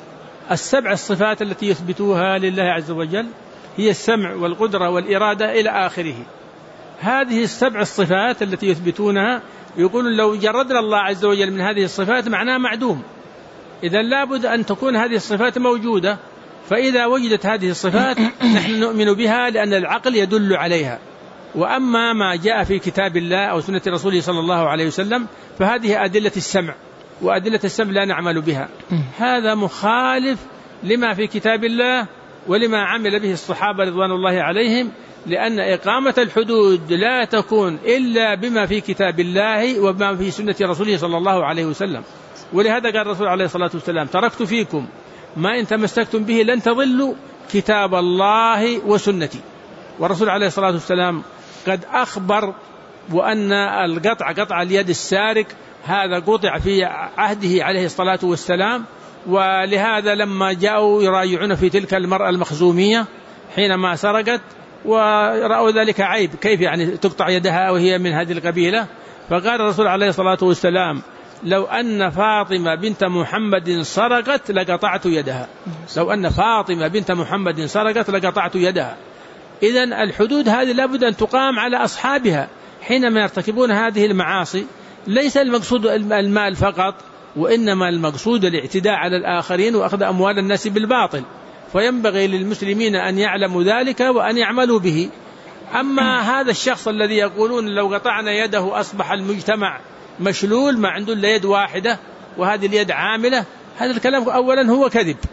7 الصفات التي يثبتوها لله عز وجل هي السمع والقدرة والإرادة إلى آخره. هذه 7 الصفات التي يثبتونها يقولون لو جردنا الله عز وجل من هذه الصفات معناه معدوم. إذن لابد أن تكون هذه الصفات موجودة، فإذا وجدت هذه الصفات نحن نؤمن بها لأن العقل يدل عليها. وأما ما جاء في كتاب الله أو سنة رسوله صلى الله عليه وسلم فهذه أدلة السمع، وأدلة السمع لا نعمل بها. هذا مخالف لما في كتاب الله ولما عمل به الصحابة رضوان الله عليهم، لأن إقامة الحدود لا تكون إلا بما في كتاب الله وبما في سنة رسوله صلى الله عليه وسلم. ولهذا قال الرسول عليه الصلاة والسلام: تركت فيكم ما إن تمسكتم به لن تضلوا، كتاب الله وسنتي. والرسول عليه الصلاة والسلام قد أخبر وأن قطع اليد السارق هذا قطع في عهده عليه الصلاة والسلام. ولهذا لما جاءوا يراجعون في تلك المرأة المخزومية حينما سرقت ورأوا ذلك عيب، كيف يعني تقطع يدها وهي من هذه القبيلة؟ فقال الرسول عليه الصلاة والسلام: لو أن فاطمة بنت محمد سرقت لقطعت يدها. لو أن فاطمة بنت محمد سرقت لقطعت يدها. إذن الحدود هذه لابد أن تقام على أصحابها حينما يرتكبون هذه المعاصي. ليس المقصود المال فقط، وإنما المقصود الاعتداء على الآخرين وأخذ أموال الناس بالباطل. فينبغي للمسلمين أن يعلموا ذلك وأن يعملوا به. أما هذا الشخص الذي يقولون لو قطعنا يده أصبح المجتمع مشلول، ما عنده إلا يد واحدة وهذه اليد عاملة، هذا الكلام أولا هو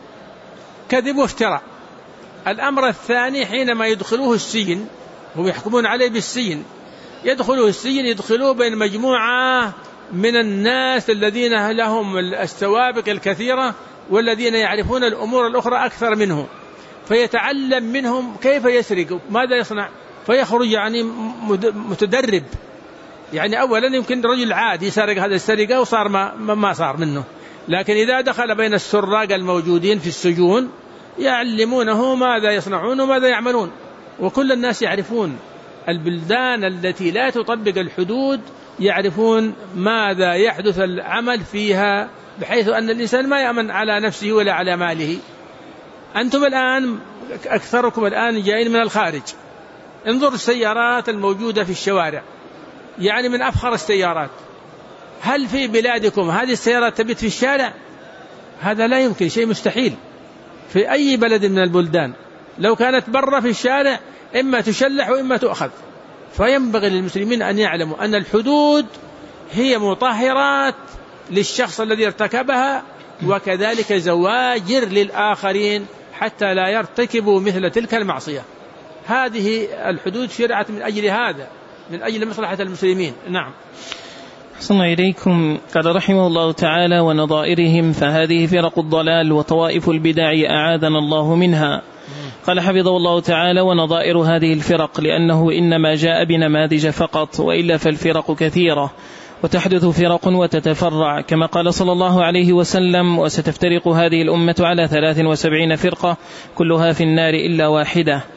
كذب وافتراء. الأمر الثاني حينما يدخلوه السجن، هم يحكمون عليه بالسجن، يدخلوه السجن يدخلوه بين مجموعة من الناس الذين لهم السوابق الكثيرة والذين يعرفون الأمور الأخرى أكثر منه، فيتعلم منهم كيف يسرق ماذا يصنع، فيخرج يعني متدرب. يعني أولا يمكن رجل عادي يسرق هذا السرقة وصار ما صار منه، لكن إذا دخل بين السراق الموجودين في السجون يعلمونه ماذا يصنعون وماذا يعملون. وكل الناس يعرفون، البلدان التي لا تطبق الحدود يعرفون ماذا يحدث العمل فيها، بحيث أن الإنسان ما يأمن على نفسه ولا على ماله. أنتم الآن أكثركم الآن جايين من الخارج، انظر السيارات الموجودة في الشوارع، يعني من أفخر السيارات. هل في بلادكم هذه السيارات تبت في الشارع؟ هذا لا يمكن، شيء مستحيل في أي بلد من البلدان. لو كانت برا في الشارع إما تشلح وإما تؤخذ. فينبغي للمسلمين أن يعلموا أن الحدود هي مطهرات للشخص الذي ارتكبها، وكذلك زواجر للآخرين حتى لا يرتكبوا مثل تلك المعصية. هذه الحدود شرعت من أجل هذا، من أجل مصلحة المسلمين. نعم. صلى إليكم. قال رحمه الله تعالى: ونظائرهم، فهذه فرق الضلال وطوائف البدع أعاذنا الله منها. قال حفظه الله تعالى: ونظائر هذه الفرق، لأنه إنما جاء بنماذج فقط، وإلا فالفرق كثيرة وتحدث فرق وتتفرع، كما قال صلى الله عليه وسلم: وستفترق هذه الأمة على 73 فرقة كلها في النار إلا واحدة.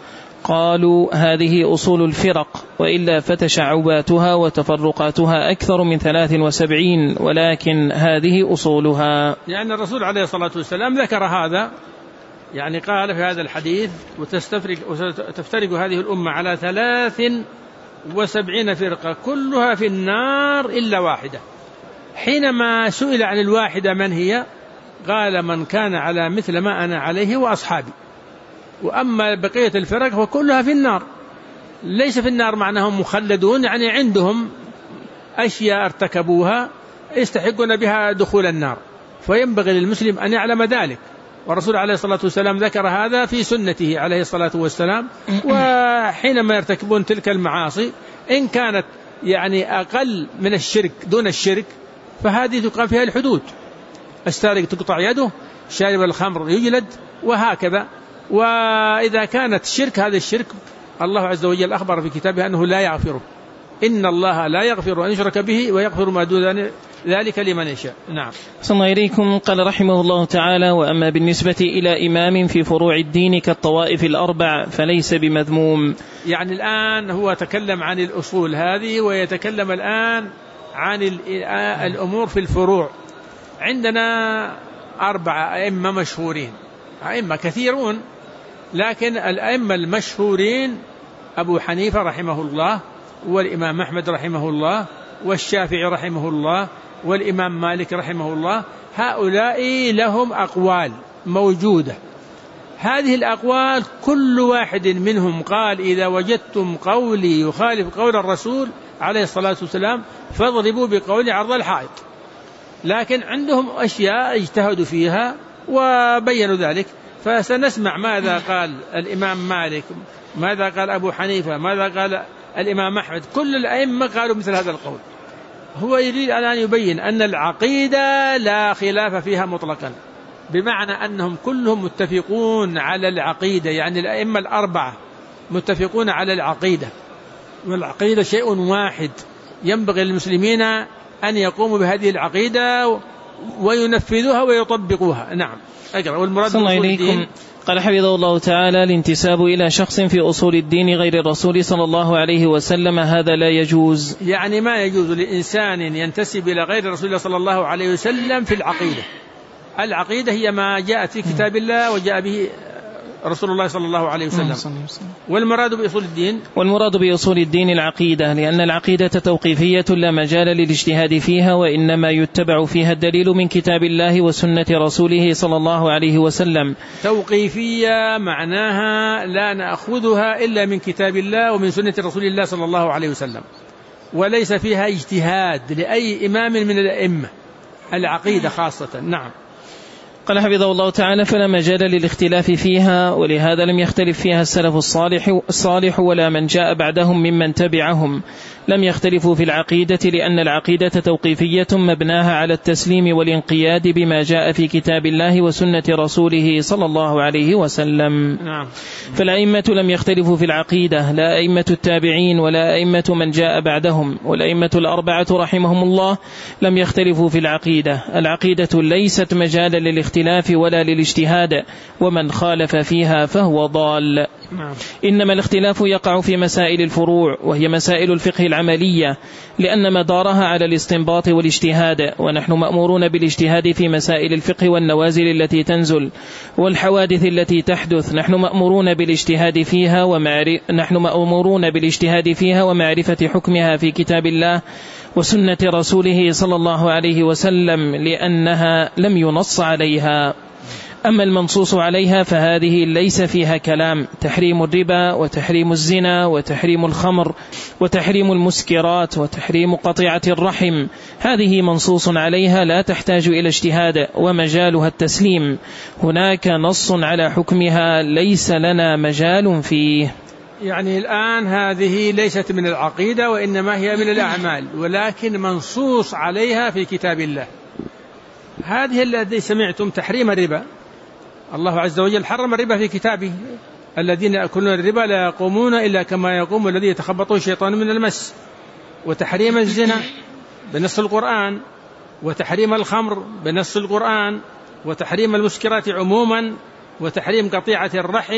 قالوا هذه أصول الفرق، وإلا فتشعباتها وتفرقاتها أكثر من 73، ولكن هذه أصولها. يعني الرسول عليه الصلاة والسلام ذكر هذا، يعني قال في هذا الحديث وتفترق هذه الأمة على 73 فرقة كلها في النار إلا واحدة. حينما سئل عن الواحدة من هي، قال من كان على مثل ما أنا عليه وأصحابي، وأما بقية الفرق فكلها في النار. ليس في النار معناهم مخلدون، يعني عندهم أشياء ارتكبوها يستحقون بها دخول النار، فينبغي للمسلم أن يعلم ذلك. والرسول عليه الصلاة والسلام ذكر هذا في سنته عليه الصلاة والسلام. وحينما يرتكبون تلك المعاصي إن كانت يعني أقل من الشرك دون الشرك فهذه تقام فيها الحدود، السارق تقطع يده، شارب الخمر يجلد، وهكذا. وإذا كانت الشرك، هذا الشرك الله عز وجل أخبر في كتابه أنه لا يغفره، إن الله لا يغفر أن يشرك به ويغفر ما دون ذلك لمن يشاء. نعم. صلى الله عليكم. قال رحمه الله تعالى: وأما بالنسبة إلى إمام في فروع الدين كالطوائف الأربع فليس بمذموم. يعني الآن هو تكلم عن الأصول هذه، ويتكلم الآن عن الأمور في الفروع. عندنا 4 أئمة مشهورين، أئمة كثيرون، لكن الأئمة المشهورين أبو حنيفة رحمه الله، والإمام أحمد رحمه الله، والشافعي رحمه الله، والإمام مالك رحمه الله. هؤلاء لهم أقوال موجودة. هذه الأقوال كل واحد منهم قال: إذا وجدتم قولي يخالف قول الرسول عليه الصلاة والسلام فاضربوا بقولي عرض الحائط. لكن عندهم أشياء اجتهدوا فيها وبينوا ذلك، فسنسمع ماذا قال الإمام مالك، ماذا قال أبو حنيفة، ماذا قال الإمام أحمد. كل الأئمة قالوا مثل هذا القول. هو يريد أن يبين أن العقيدة لا خلاف فيها مطلقا، بمعنى أنهم كلهم متفقون على العقيدة، يعني الأئمة 4 متفقون على العقيدة، والعقيدة شيء واحد، ينبغي للمسلمين أن يقوموا بهذه العقيدة وينفذوها ويطبقوها. نعم. أقرأ. والمراد بأصول الدين. قال حفظه الله تعالى: الانتساب إلى شخص في أصول الدين غير الرسول صلى الله عليه وسلم هذا لا يجوز. يعني ما يجوز لإنسان ينتسب إلى غير الرسول الله صلى الله عليه وسلم في العقيدة. العقيدة هي ما جاءت في كتاب الله وجاء به رسول الله صلى الله عليه وسلم. والمراد بأصول الدين، والمراد بأصول الدين العقيدة، لأن العقيدة توقيفية لا مجال للاجتهاد فيها، وإنما يتبع فيها الدليل من كتاب الله وسنة رسوله صلى الله عليه وسلم. توقيفية معناها لا نأخذها إلا من كتاب الله ومن سنة رسول الله صلى الله عليه وسلم، وليس فيها اجتهاد لأي إمام من الأئمة، العقيدة خاصة. نعم. قال حفظه الله تعالى: فلا مجال للاختلاف فيها، ولهذا لم يختلف فيها السلف الصالح ولا من جاء بعدهم ممن تبعهم. لم يختلفوا في العقيدة، لأن العقيدة توقيفية مبناها على التسليم والانقياد بما جاء في كتاب الله وسنة رسوله صلى الله عليه وسلم. نعم. فالأئمة لم يختلفوا في العقيدة، لا أئمة التابعين ولا أئمة من جاء بعدهم، والأئمة 4 رحمهم الله لم يختلفوا في العقيدة. العقيدة ليست مجالا للاختلاف ولا للاجتهاد، ومن خالف فيها فهو ضال. إنما الاختلاف يقع في مسائل الفروع، وهي مسائل الفقه العملية، لأن مدارها على الاستنباط والاجتهاد، ونحن مأمورون بالاجتهاد في مسائل الفقه والنوازل التي تنزل والحوادث التي تحدث. نحن مأمورون بالاجتهاد فيها ومعرفة حكمها في كتاب الله وسنة رسوله صلى الله عليه وسلم، لأنها لم ينص عليها. أما المنصوص عليها فهذه ليس فيها كلام: تحريم الربا، وتحريم الزنا، وتحريم الخمر، وتحريم المسكرات، وتحريم قطيعة الرحم. هذه منصوص عليها لا تحتاج إلى اجتهاد، ومجالها التسليم. هناك نص على حكمها ليس لنا مجال فيه. يعني الآن هذه ليست من العقيدة، وإنما هي من الأعمال، ولكن منصوص عليها في كتاب الله. هذه الذي سمعتم تحريم الربا، الله عز وجل حرم الربا في كتابه: الذين يأكلون الربا لا يقومون إلا كما يقوم الذي يتخبطه الشيطان من المس. وتحريم الزنا بنص القرآن، وتحريم الخمر بنص القرآن، وتحريم المسكرات عموما، وتحريم قطيعة الرحم.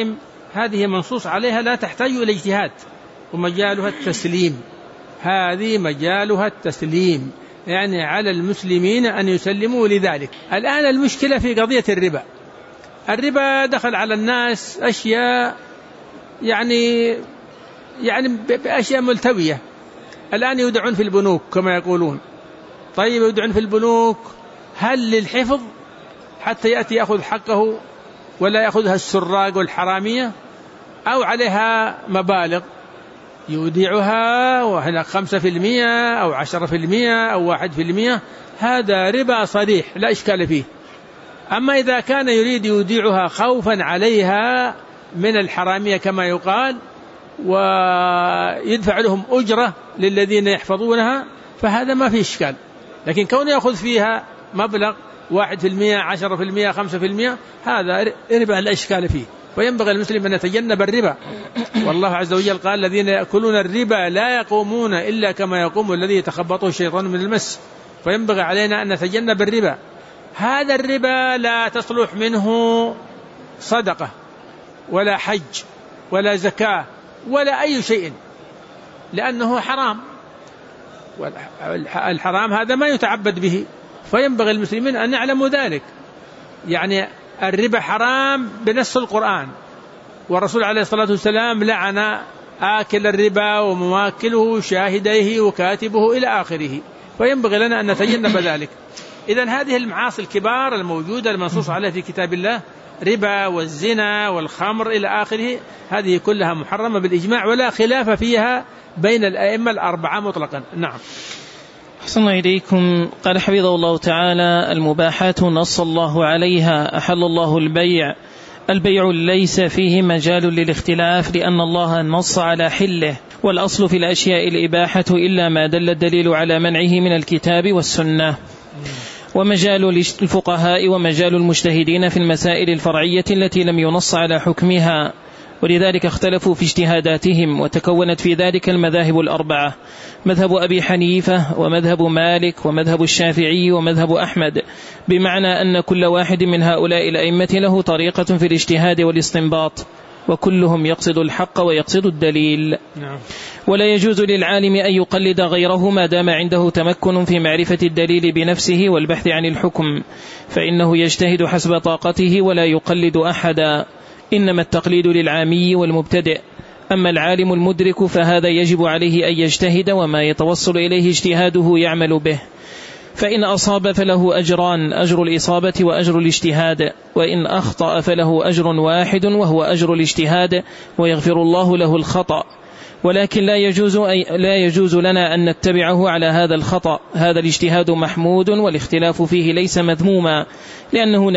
هذه منصوص عليها لا تحتاج إلى اجتهاد، ومجالها التسليم، هذه مجالها التسليم، يعني على المسلمين أن يسلموا لذلك. الآن المشكلة في قضية الربا. الربا دخل على الناس أشياء يعني بأشياء ملتوية. الآن يودعون في البنوك كما يقولون. طيب يودعون في البنوك، هل للحفظ حتى يأتي يأخذ حقه ولا يأخذها السراق والحرامية، أو عليها مبالغ يودعها وهنا 5% أو 10% أو 1%، هذا ربا صريح لا إشكال فيه. أما إذا كان يريد يودعها خوفا عليها من الحرامية كما يقال، ويدفع لهم أجرة للذين يحفظونها، فهذا ما في إشكال. لكن كونه يأخذ فيها مبلغ 1%، 10%، 5%، هذا ربا لا إشكال فيه. وينبغي المسلم أن يتجنب الربا. والله عز وجل قال: الذين يأكلون الربا لا يقومون إلا كما يقوم الذي يتخبطه الشيطان من المس. فينبغي علينا أن نتجنب الربا. هذا الربا لا تصلح منه صدقة ولا حج ولا زكاة ولا أي شيء، لأنه حرام، والحرام هذا ما يتعبد به. فينبغي المسلمين أن يعلموا ذلك. يعني الربا حرام بنص القرآن، والرسول عليه الصلاة والسلام لعن آكل الربا ومواكله شاهديه وكاتبه إلى آخره. فينبغي لنا أن نتجنب ذلك. إذن هذه المعاصي الكبار الموجودة المنصوص عليها في كتاب الله، ربا والزنا والخمر إلى آخره، هذه كلها محرمة بالإجماع ولا خلاف فيها بين الأئمة الأربعة مطلقا. نعم. أحسن الله إليكم. قال حفظه الله تعالى: المباحات نص الله عليها، أحل الله البيع ليس فيه مجال للاختلاف، لأن الله نص على حله، والأصل في الأشياء الإباحة إلا ما دل الدليل على منعه من الكتاب والسنة. ومجال الفقهاء ومجال المجتهدين في المسائل الفرعية التي لم ينص على حكمها، ولذلك اختلفوا في اجتهاداتهم، وتكونت في ذلك المذاهب الأربعة: مذهب أبي حنيفة ومذهب مالك ومذهب الشافعي ومذهب أحمد، بمعنى أن كل واحد من هؤلاء الأئمة له طريقة في الاجتهاد والاستنباط، وكلهم يقصد الحق ويقصد الدليل. ولا يجوز للعالم أن يقلد غيره ما دام عنده تمكن في معرفة الدليل بنفسه والبحث عن الحكم، فإنه يجتهد حسب طاقته ولا يقلد أحدا، إنما التقليد للعامي والمبتدئ. أما العالم المدرك فهذا يجب عليه أن يجتهد، وما يتوصل إليه اجتهاده يعمل به، فإن أصاب فله أجران: أجر الإصابة وأجر الاجتهاد، وإن أخطأ فله أجر واحد وهو أجر الاجتهاد، ويغفر الله له الخطأ. ولكن لا يجوز لنا أن نتبعه على هذا الخطأ. هذا الاجتهاد محمود، والاختلاف فيه ليس مذموما، لأنه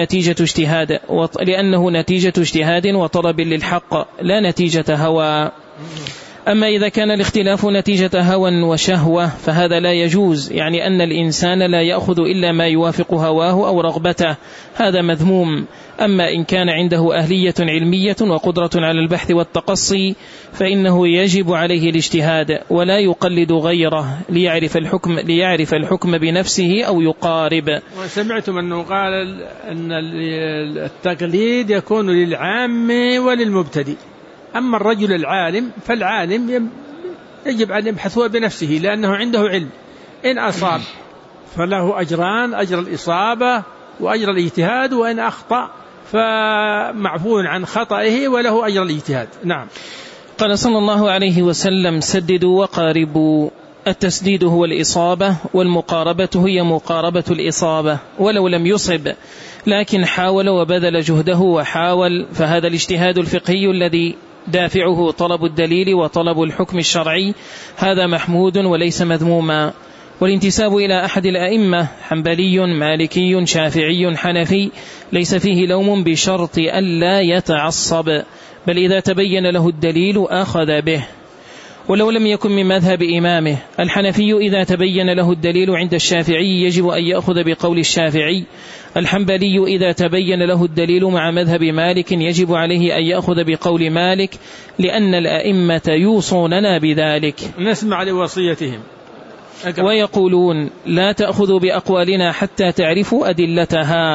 نتيجة اجتهاد وطلب للحق، لا نتيجة هوى. أما إذا كان الاختلاف نتيجة هوى وشهوة فهذا لا يجوز، يعني أن الإنسان لا يأخذ إلا ما يوافق هواه أو رغبته، هذا مذموم. أما إن كان عنده أهلية علمية وقدرة على البحث والتقصي فإنه يجب عليه الاجتهاد، ولا يقلد غيره ليعرف الحكم بنفسه أو يقارب. وسمعتم أنه قال أن التقليد يكون للعام وللمبتدئ. أما الرجل العالم فالعالم يجب أن يبحثه بنفسه، لأنه عنده علم. إن أصاب فله أجران: أجر الإصابة وأجر الاجتهاد، وإن أخطأ فمعفو عن خطئه وله أجر الاجتهاد. نعم. قال صلى الله عليه وسلم: سددوا وقاربوا. التسديد هو الإصابة، والمقاربة هي مقاربة الإصابة، ولو لم يصب لكن حاول وبذل جهده وحاول، فهذا الاجتهاد الفقهي الذي دافعه طلب الدليل وطلب الحكم الشرعي، هذا محمود وليس مذموما. والانتساب إلى أحد الأئمة حنبلي مالكي شافعي حنفي ليس فيه لوم بشرط ألا يتعصب، بل إذا تبين له الدليل أخذ به. ولو لم يكن من مذهب إمامه الحنفي إذا تبين له الدليل عند الشافعي يجب أن يأخذ بقول الشافعي، الحنبلي إذا تبين له الدليل مع مذهب مالك يجب عليه أن يأخذ بقول مالك، لأن الأئمة يوصوننا بذلك. نسمع لوصيتهم. ويقولون: لا تأخذوا بأقوالنا حتى تعرفوا أدلتها،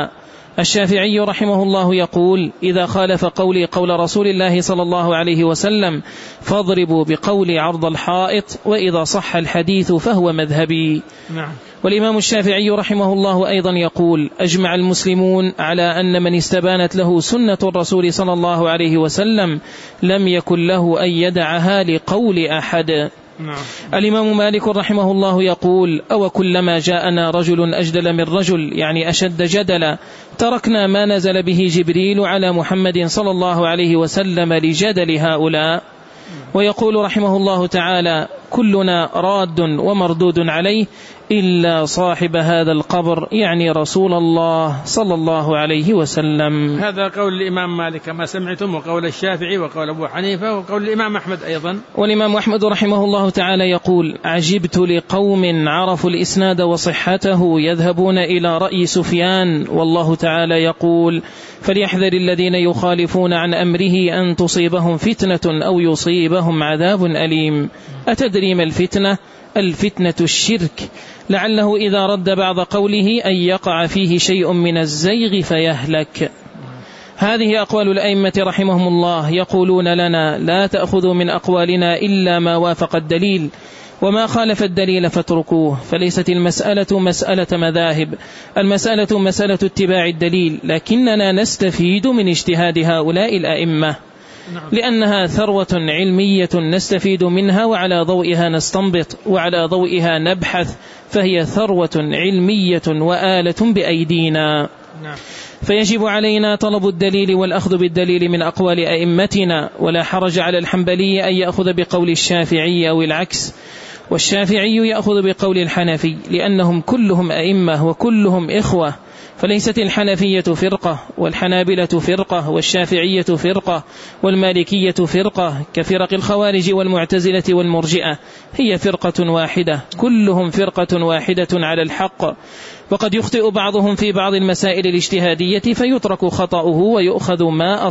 الشافعي رحمه الله يقول: إذا خالف قولي قول رسول الله صلى الله عليه وسلم فاضربوا بقولي عرض الحائط، وإذا صح الحديث فهو مذهبي. نعم. والإمام الشافعي رحمه الله أيضا يقول: أجمع المسلمون على أن من استبانت له سنة الرسول صلى الله عليه وسلم لم يكن له أن يدعها لقول أحد. نعم. الإمام مالك رحمه الله يقول: أو كلما جاءنا رجل أجدل من رجل، يعني أشد جدلا، تركنا ما نزل به جبريل على محمد صلى الله عليه وسلم لجدل هؤلاء. ويقول رحمه الله تعالى: كلنا راد ومردود عليه إلا صاحب هذا القبر، يعني رسول الله صلى الله عليه وسلم. هذا قول الإمام مالك كما سمعتم، وقول الشافعي، وقول أبو حنيفة، وقول الإمام أحمد أيضا. والإمام أحمد رحمه الله تعالى يقول: عجبت لقوم عرفوا الإسناد وصحته يذهبون إلى رأي سفيان، والله تعالى يقول: فليحذر الذين يخالفون عن أمره أن تصيبهم فتنة أو يصيبهم عذاب أليم. أتدري ما الفتنة؟ الفتنة الشرك، لعله إذا رد بعض قوله أن يقع فيه شيء من الزيغ فيهلك. هذه أقوال الأئمة رحمهم الله، يقولون لنا: لا تأخذوا من أقوالنا إلا ما وافق الدليل، وما خالف الدليل فاتركوه. فليست المسألة مسألة مذاهب، المسألة مسألة اتباع الدليل، لكننا نستفيد من اجتهاد هؤلاء الأئمة، لأنها ثروة علمية نستفيد منها، وعلى ضوئها نستنبط، وعلى ضوئها نبحث، فهي ثروة علمية وآلة بأيدينا. فيجب علينا طلب الدليل والأخذ بالدليل من أقوال أئمتنا، ولا حرج على الحنبلي أن يأخذ بقول الشافعي أو العكس، والشافعي يأخذ بقول الحنفي، لأنهم كلهم أئمة وكلهم إخوة. فليست الحنفية فرقة، والحنابلة فرقة، والشافعية فرقة، والمالكية فرقة كفرق الخوارج والمعتزلة والمرجئة، هي فرقة واحدة، كلهم فرقة واحدة على الحق. وقد يخطئ بعضهم في بعض المسائل الاجتهادية فيترك خطأه ويؤخذ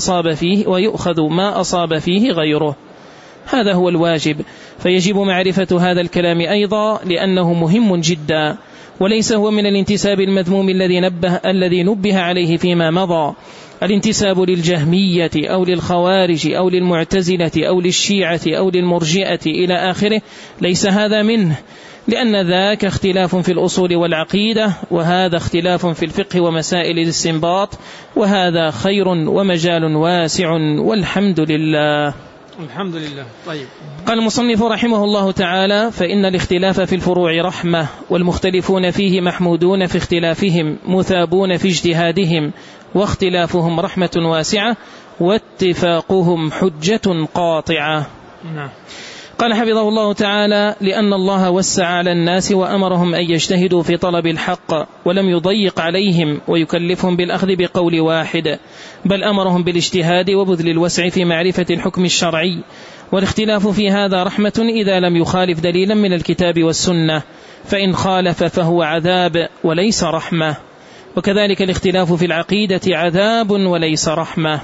ما أصاب فيه غيره. هذا هو الواجب، فيجب معرفة هذا الكلام أيضا لأنه مهم جدا، وليس هو من الانتساب المذموم الذي نبه عليه فيما مضى، الانتساب للجهمية أو للخوارج أو للمعتزلة أو للشيعة أو للمرجئة إلى آخره، ليس هذا منه، لأن ذاك اختلاف في الأصول والعقيدة، وهذا اختلاف في الفقه ومسائل الاستنباط، وهذا خير ومجال واسع، والحمد لله. الحمد لله. طيب. قال المصنف رحمه الله تعالى: فإن الاختلاف في الفروع رحمة، والمختلفون فيه محمودون في اختلافهم، مثابون في اجتهادهم، واختلافهم رحمة واسعة، واتفاقهم حجة قاطعة. نعم. قال حفظه الله تعالى: لأن الله وسع على الناس وأمرهم أن يجتهدوا في طلب الحق، ولم يضيق عليهم ويكلفهم بالأخذ بقول واحد، بل أمرهم بالاجتهاد وبذل الوسع في معرفة الحكم الشرعي. والاختلاف في هذا رحمة إذا لم يخالف دليلا من الكتاب والسنة، فإن خالف فهو عذاب وليس رحمة. وكذلك الاختلاف في العقيدة عذاب وليس رحمة.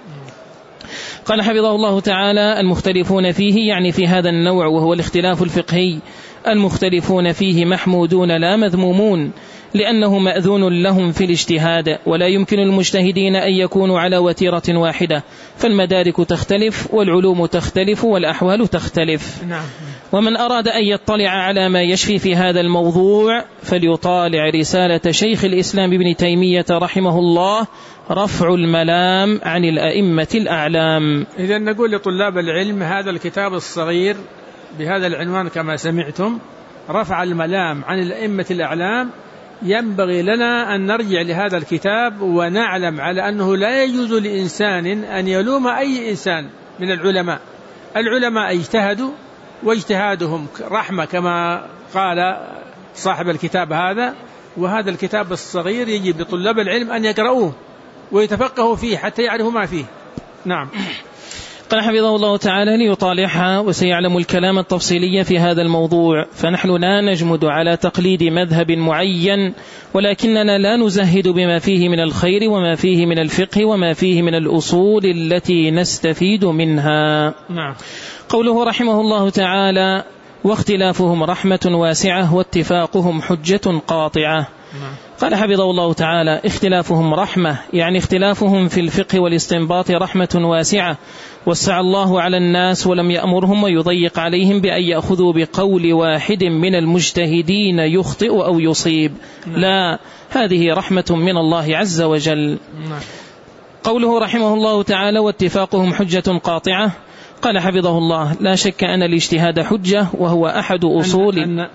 قال حفظه الله تعالى: المختلفون فيه، يعني في هذا النوع وهو الاختلاف الفقهي، المختلفون فيه محمودون لا مذمومون، لأنه مأذون لهم في الاجتهاد، ولا يمكن المجتهدين أن يكونوا على وتيرة واحدة، فالمدارك تختلف، والعلوم تختلف، والأحوال تختلف. نعم. ومن أراد أن يطلع على ما يشفي في هذا الموضوع فليطالع رسالة شيخ الإسلام ابن تيمية رحمه الله: رفع الملام عن الأئمة الأعلام. إذن نقول لطلاب العلم هذا الكتاب الصغير بهذا العنوان كما سمعتم، رفع الملام عن الأئمة الأعلام، ينبغي لنا أن نرجع لهذا الكتاب ونعلم على أنه لا يجوز لإنسان أن يلوم أي إنسان من العلماء. العلماء اجتهدوا، واجتهادهم رحمة كما قال صاحب الكتاب هذا، وهذا الكتاب الصغير يجب لطلاب العلم أن يقرؤوه ويتفقهوا فيه حتى يعرفوا ما فيه. نعم. قال حفظه الله تعالى: ليطالعها وسيعلم الكلام التفصيلي في هذا الموضوع. فنحن لا نجمد على تقليد مذهب معين، ولكننا لا نزهد بما فيه من الخير وما فيه من الفقه وما فيه من الأصول التي نستفيد منها. نعم. قوله رحمه الله تعالى: واختلافهم رحمة واسعة، واتفاقهم حجة قاطعة. قال حفظه الله تعالى: اختلافهم رحمة، يعني اختلافهم في الفقه والاستنباط رحمة واسعة، وسع الله على الناس ولم يأمرهم ويضيق عليهم بأن يأخذوا بقول واحد من المجتهدين يخطئ أو يصيب. لا، هذه رحمة من الله عز وجل. قوله رحمه الله تعالى: واتفاقهم حجة قاطعة. قال حفظه الله: لا شك أن الاجتهاد حجة، وهو أحد أصول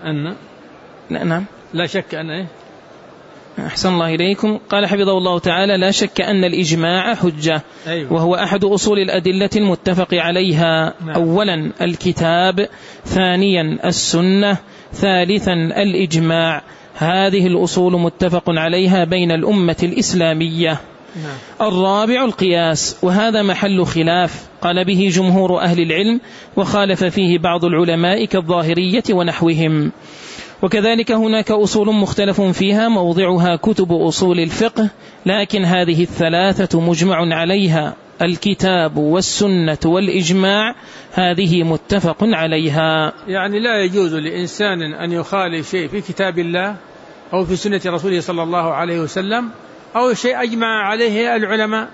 نعم، لا شك أن إيه؟ أحسن الله إليكم. قال حفظه الله تعالى: لا شك أن الإجماع حجة، وهو أحد أصول الأدلة المتفق عليها. أولا الكتاب، ثانيا السنة، ثالثا الإجماع. هذه الأصول متفق عليها بين الأمة الإسلامية. الرابع القياس، وهذا محل خلاف، قال به جمهور أهل العلم، وخالف فيه بعض العلماء كالظاهرية ونحوهم. وكذلك هناك أصول مختلف فيها موضعها كتب أصول الفقه، لكن هذه الثلاثة مجمع عليها: الكتاب والسنة والإجماع، هذه متفق عليها. يعني لا يجوز لإنسان أن يخالف شيء في كتاب الله أو في سنة رسوله صلى الله عليه وسلم أو شيء أجمع عليه العلماء،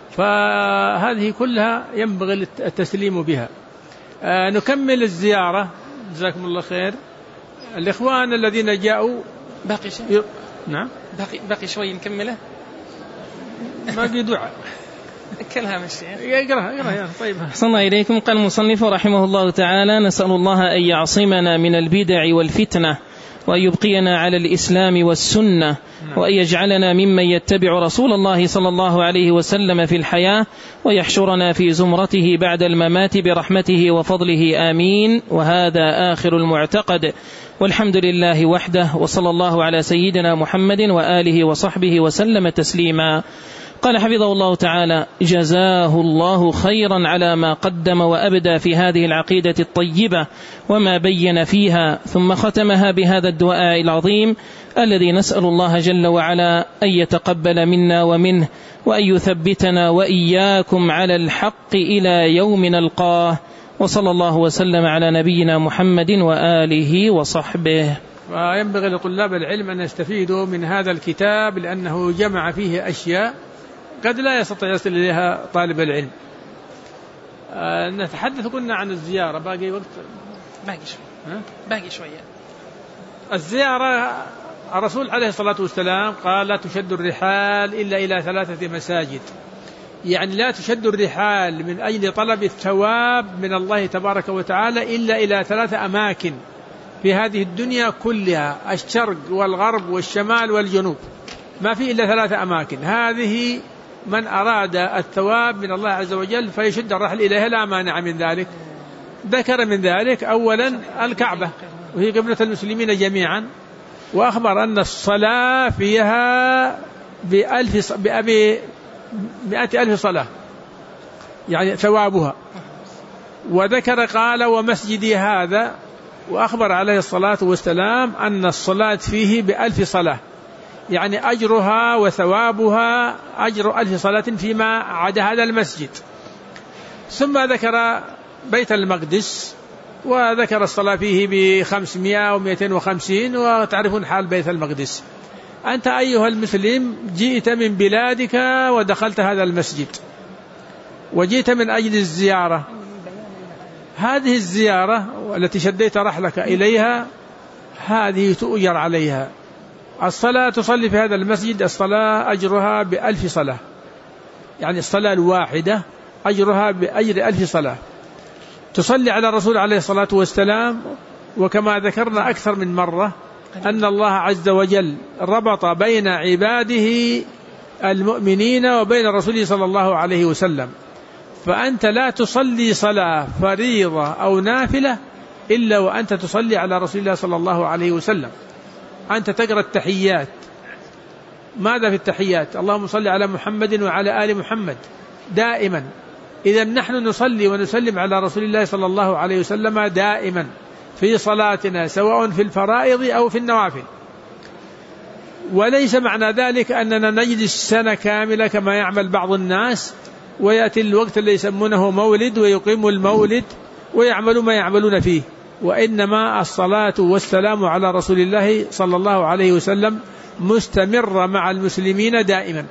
فهذه كلها ينبغي التسليم بها. نكمل الزيارة، جزاكم الله خير. الإخوان الذين جاءوا باقي شيء؟ نعم باقي شوي نكمله. باقي دعاء كلام الشيخ اقرأ. طيب، أحسن الله إليكم. قال المصنف رحمه الله تعالى: نسأل الله أن يعصمنا من البدع والفتنة، وأن يبقينا على الإسلام والسنة، وأن يجعلنا ممن يتبع رسول الله صلى الله عليه وسلم في الحياة، ويحشرنا في زمرته بعد الممات برحمته وفضله، آمين. وهذا آخر المعتقد، والحمد لله وحده، وصلى الله على سيدنا محمد وآله وصحبه وسلم تسليما. قال حفظه الله تعالى: جزاه الله خيرا على ما قدم وأبدى في هذه العقيدة الطيبة وما بين فيها، ثم ختمها بهذا الدعاء العظيم الذي نسأل الله جل وعلا أن يتقبل منا ومنه، وأن يثبتنا وإياكم على الحق إلى يوم نلقاه. وصلى الله وسلم على نبينا محمد وآله وصحبه. وينبغي لطلاب العلم أن يستفيدوا من هذا الكتاب، لأنه جمع فيه أشياء قد لا يستطيع يصل إليها طالب العلم. نتحدث قلنا عن الزيارة. باقي وقت؟ باقي شوية. الزيارة، الرسول عليه الصلاة والسلام قال: لا تشد الرحال إلا إلى 3 مساجد. يعني لا تشد الرحال من أجل طلب الثواب من الله تبارك وتعالى إلا إلى 3 أماكن في هذه الدنيا كلها: الشرق والغرب والشمال والجنوب، ما في إلا 3 أماكن. هذه من أراد الثواب من الله عز وجل فيشد الرحل إليها، لا مانع من ذلك. ذكر من ذلك أولا الكعبة، وهي قبلة المسلمين جميعا، وأخبر أن الصلاة فيها ب100,000 صلاة، يعني ثوابها. وذكر قال: ومسجدي هذا، وأخبر عليه الصلاة والسلام أن الصلاة فيه ب1000 صلاة، يعني أجرها وثوابها أجر 1000 صلاة فيما عدا هذا المسجد. ثم ذكر بيت المقدس، وذكر الصلاة فيه ب500 و250، وتعرفون حال بيت المقدس. أنت أيها المسلم جئت من بلادك ودخلت هذا المسجد، وجئت من أجل الزيارة. هذه الزيارة التي شديت رحلك إليها هذه تؤجر عليها. الصلاة تصلي في هذا المسجد، الصلاة أجرها ب1000 صلاة، يعني الصلاة الواحدة أجرها بأجر 1000 صلاة. تصلي على الرسول عليه الصلاة والسلام، وكما ذكرنا أكثر من مرة أن الله عز وجل ربط بين عباده المؤمنين وبين رسوله صلى الله عليه وسلم، فأنت لا تصلي صلاة فريضة أو نافلة إلا وأنت تصلي على رسول الله صلى الله عليه وسلم. أنت تقرأ التحيات. ماذا في التحيات؟ اللهم صل على محمد وعلى آل محمد دائما. إذا نحن نصلي ونسلم على رسول الله صلى الله عليه وسلم دائما في صلاتنا، سواء في الفرائض أو في النوافل. وليس معنى ذلك أننا نجلس سنة كاملة كما يعمل بعض الناس، ويأتي الوقت اللي يسمونه مولد ويقيموا المولد ويعملوا ما يعملون فيه. وإنما الصلاة والسلام على رسول الله صلى الله عليه وسلم مستمرة مع المسلمين دائما.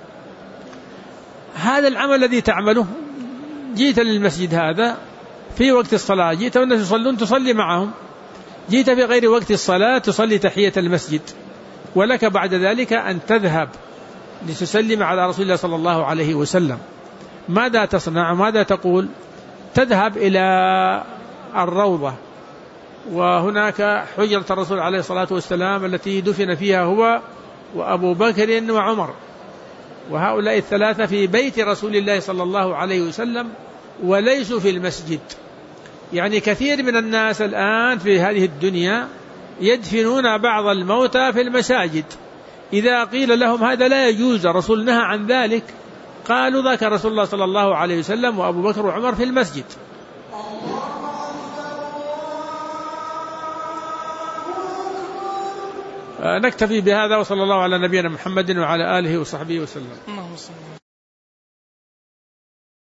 هذا العمل الذي تعمله، جيت للمسجد هذا في وقت الصلاة، جيت والناس يصلون تصلي معهم، جيت في غير وقت الصلاة تصلي تحية المسجد، ولك بعد ذلك أن تذهب لتسلم على رسول الله صلى الله عليه وسلم. ماذا تصنع؟ ماذا تقول؟ تذهب إلى الروضة، وهناك حجرة الرسول عليه الصلاة والسلام التي دفن فيها هو وأبو بكر وعمر، وهؤلاء الثلاثة في بيت رسول الله صلى الله عليه وسلم وليسوا في المسجد. يعني كثير من الناس الآن في هذه الدنيا يدفنون بعض الموتى في المساجد، إذا قيل لهم هذا لا يجوز، الرسول نهى عن ذلك، قالوا ذاك رسول الله صلى الله عليه وسلم وأبو بكر وعمر في المسجد. نكتفي بهذا، وصلى الله على نبينا محمد وعلى آله وصحبه وسلم.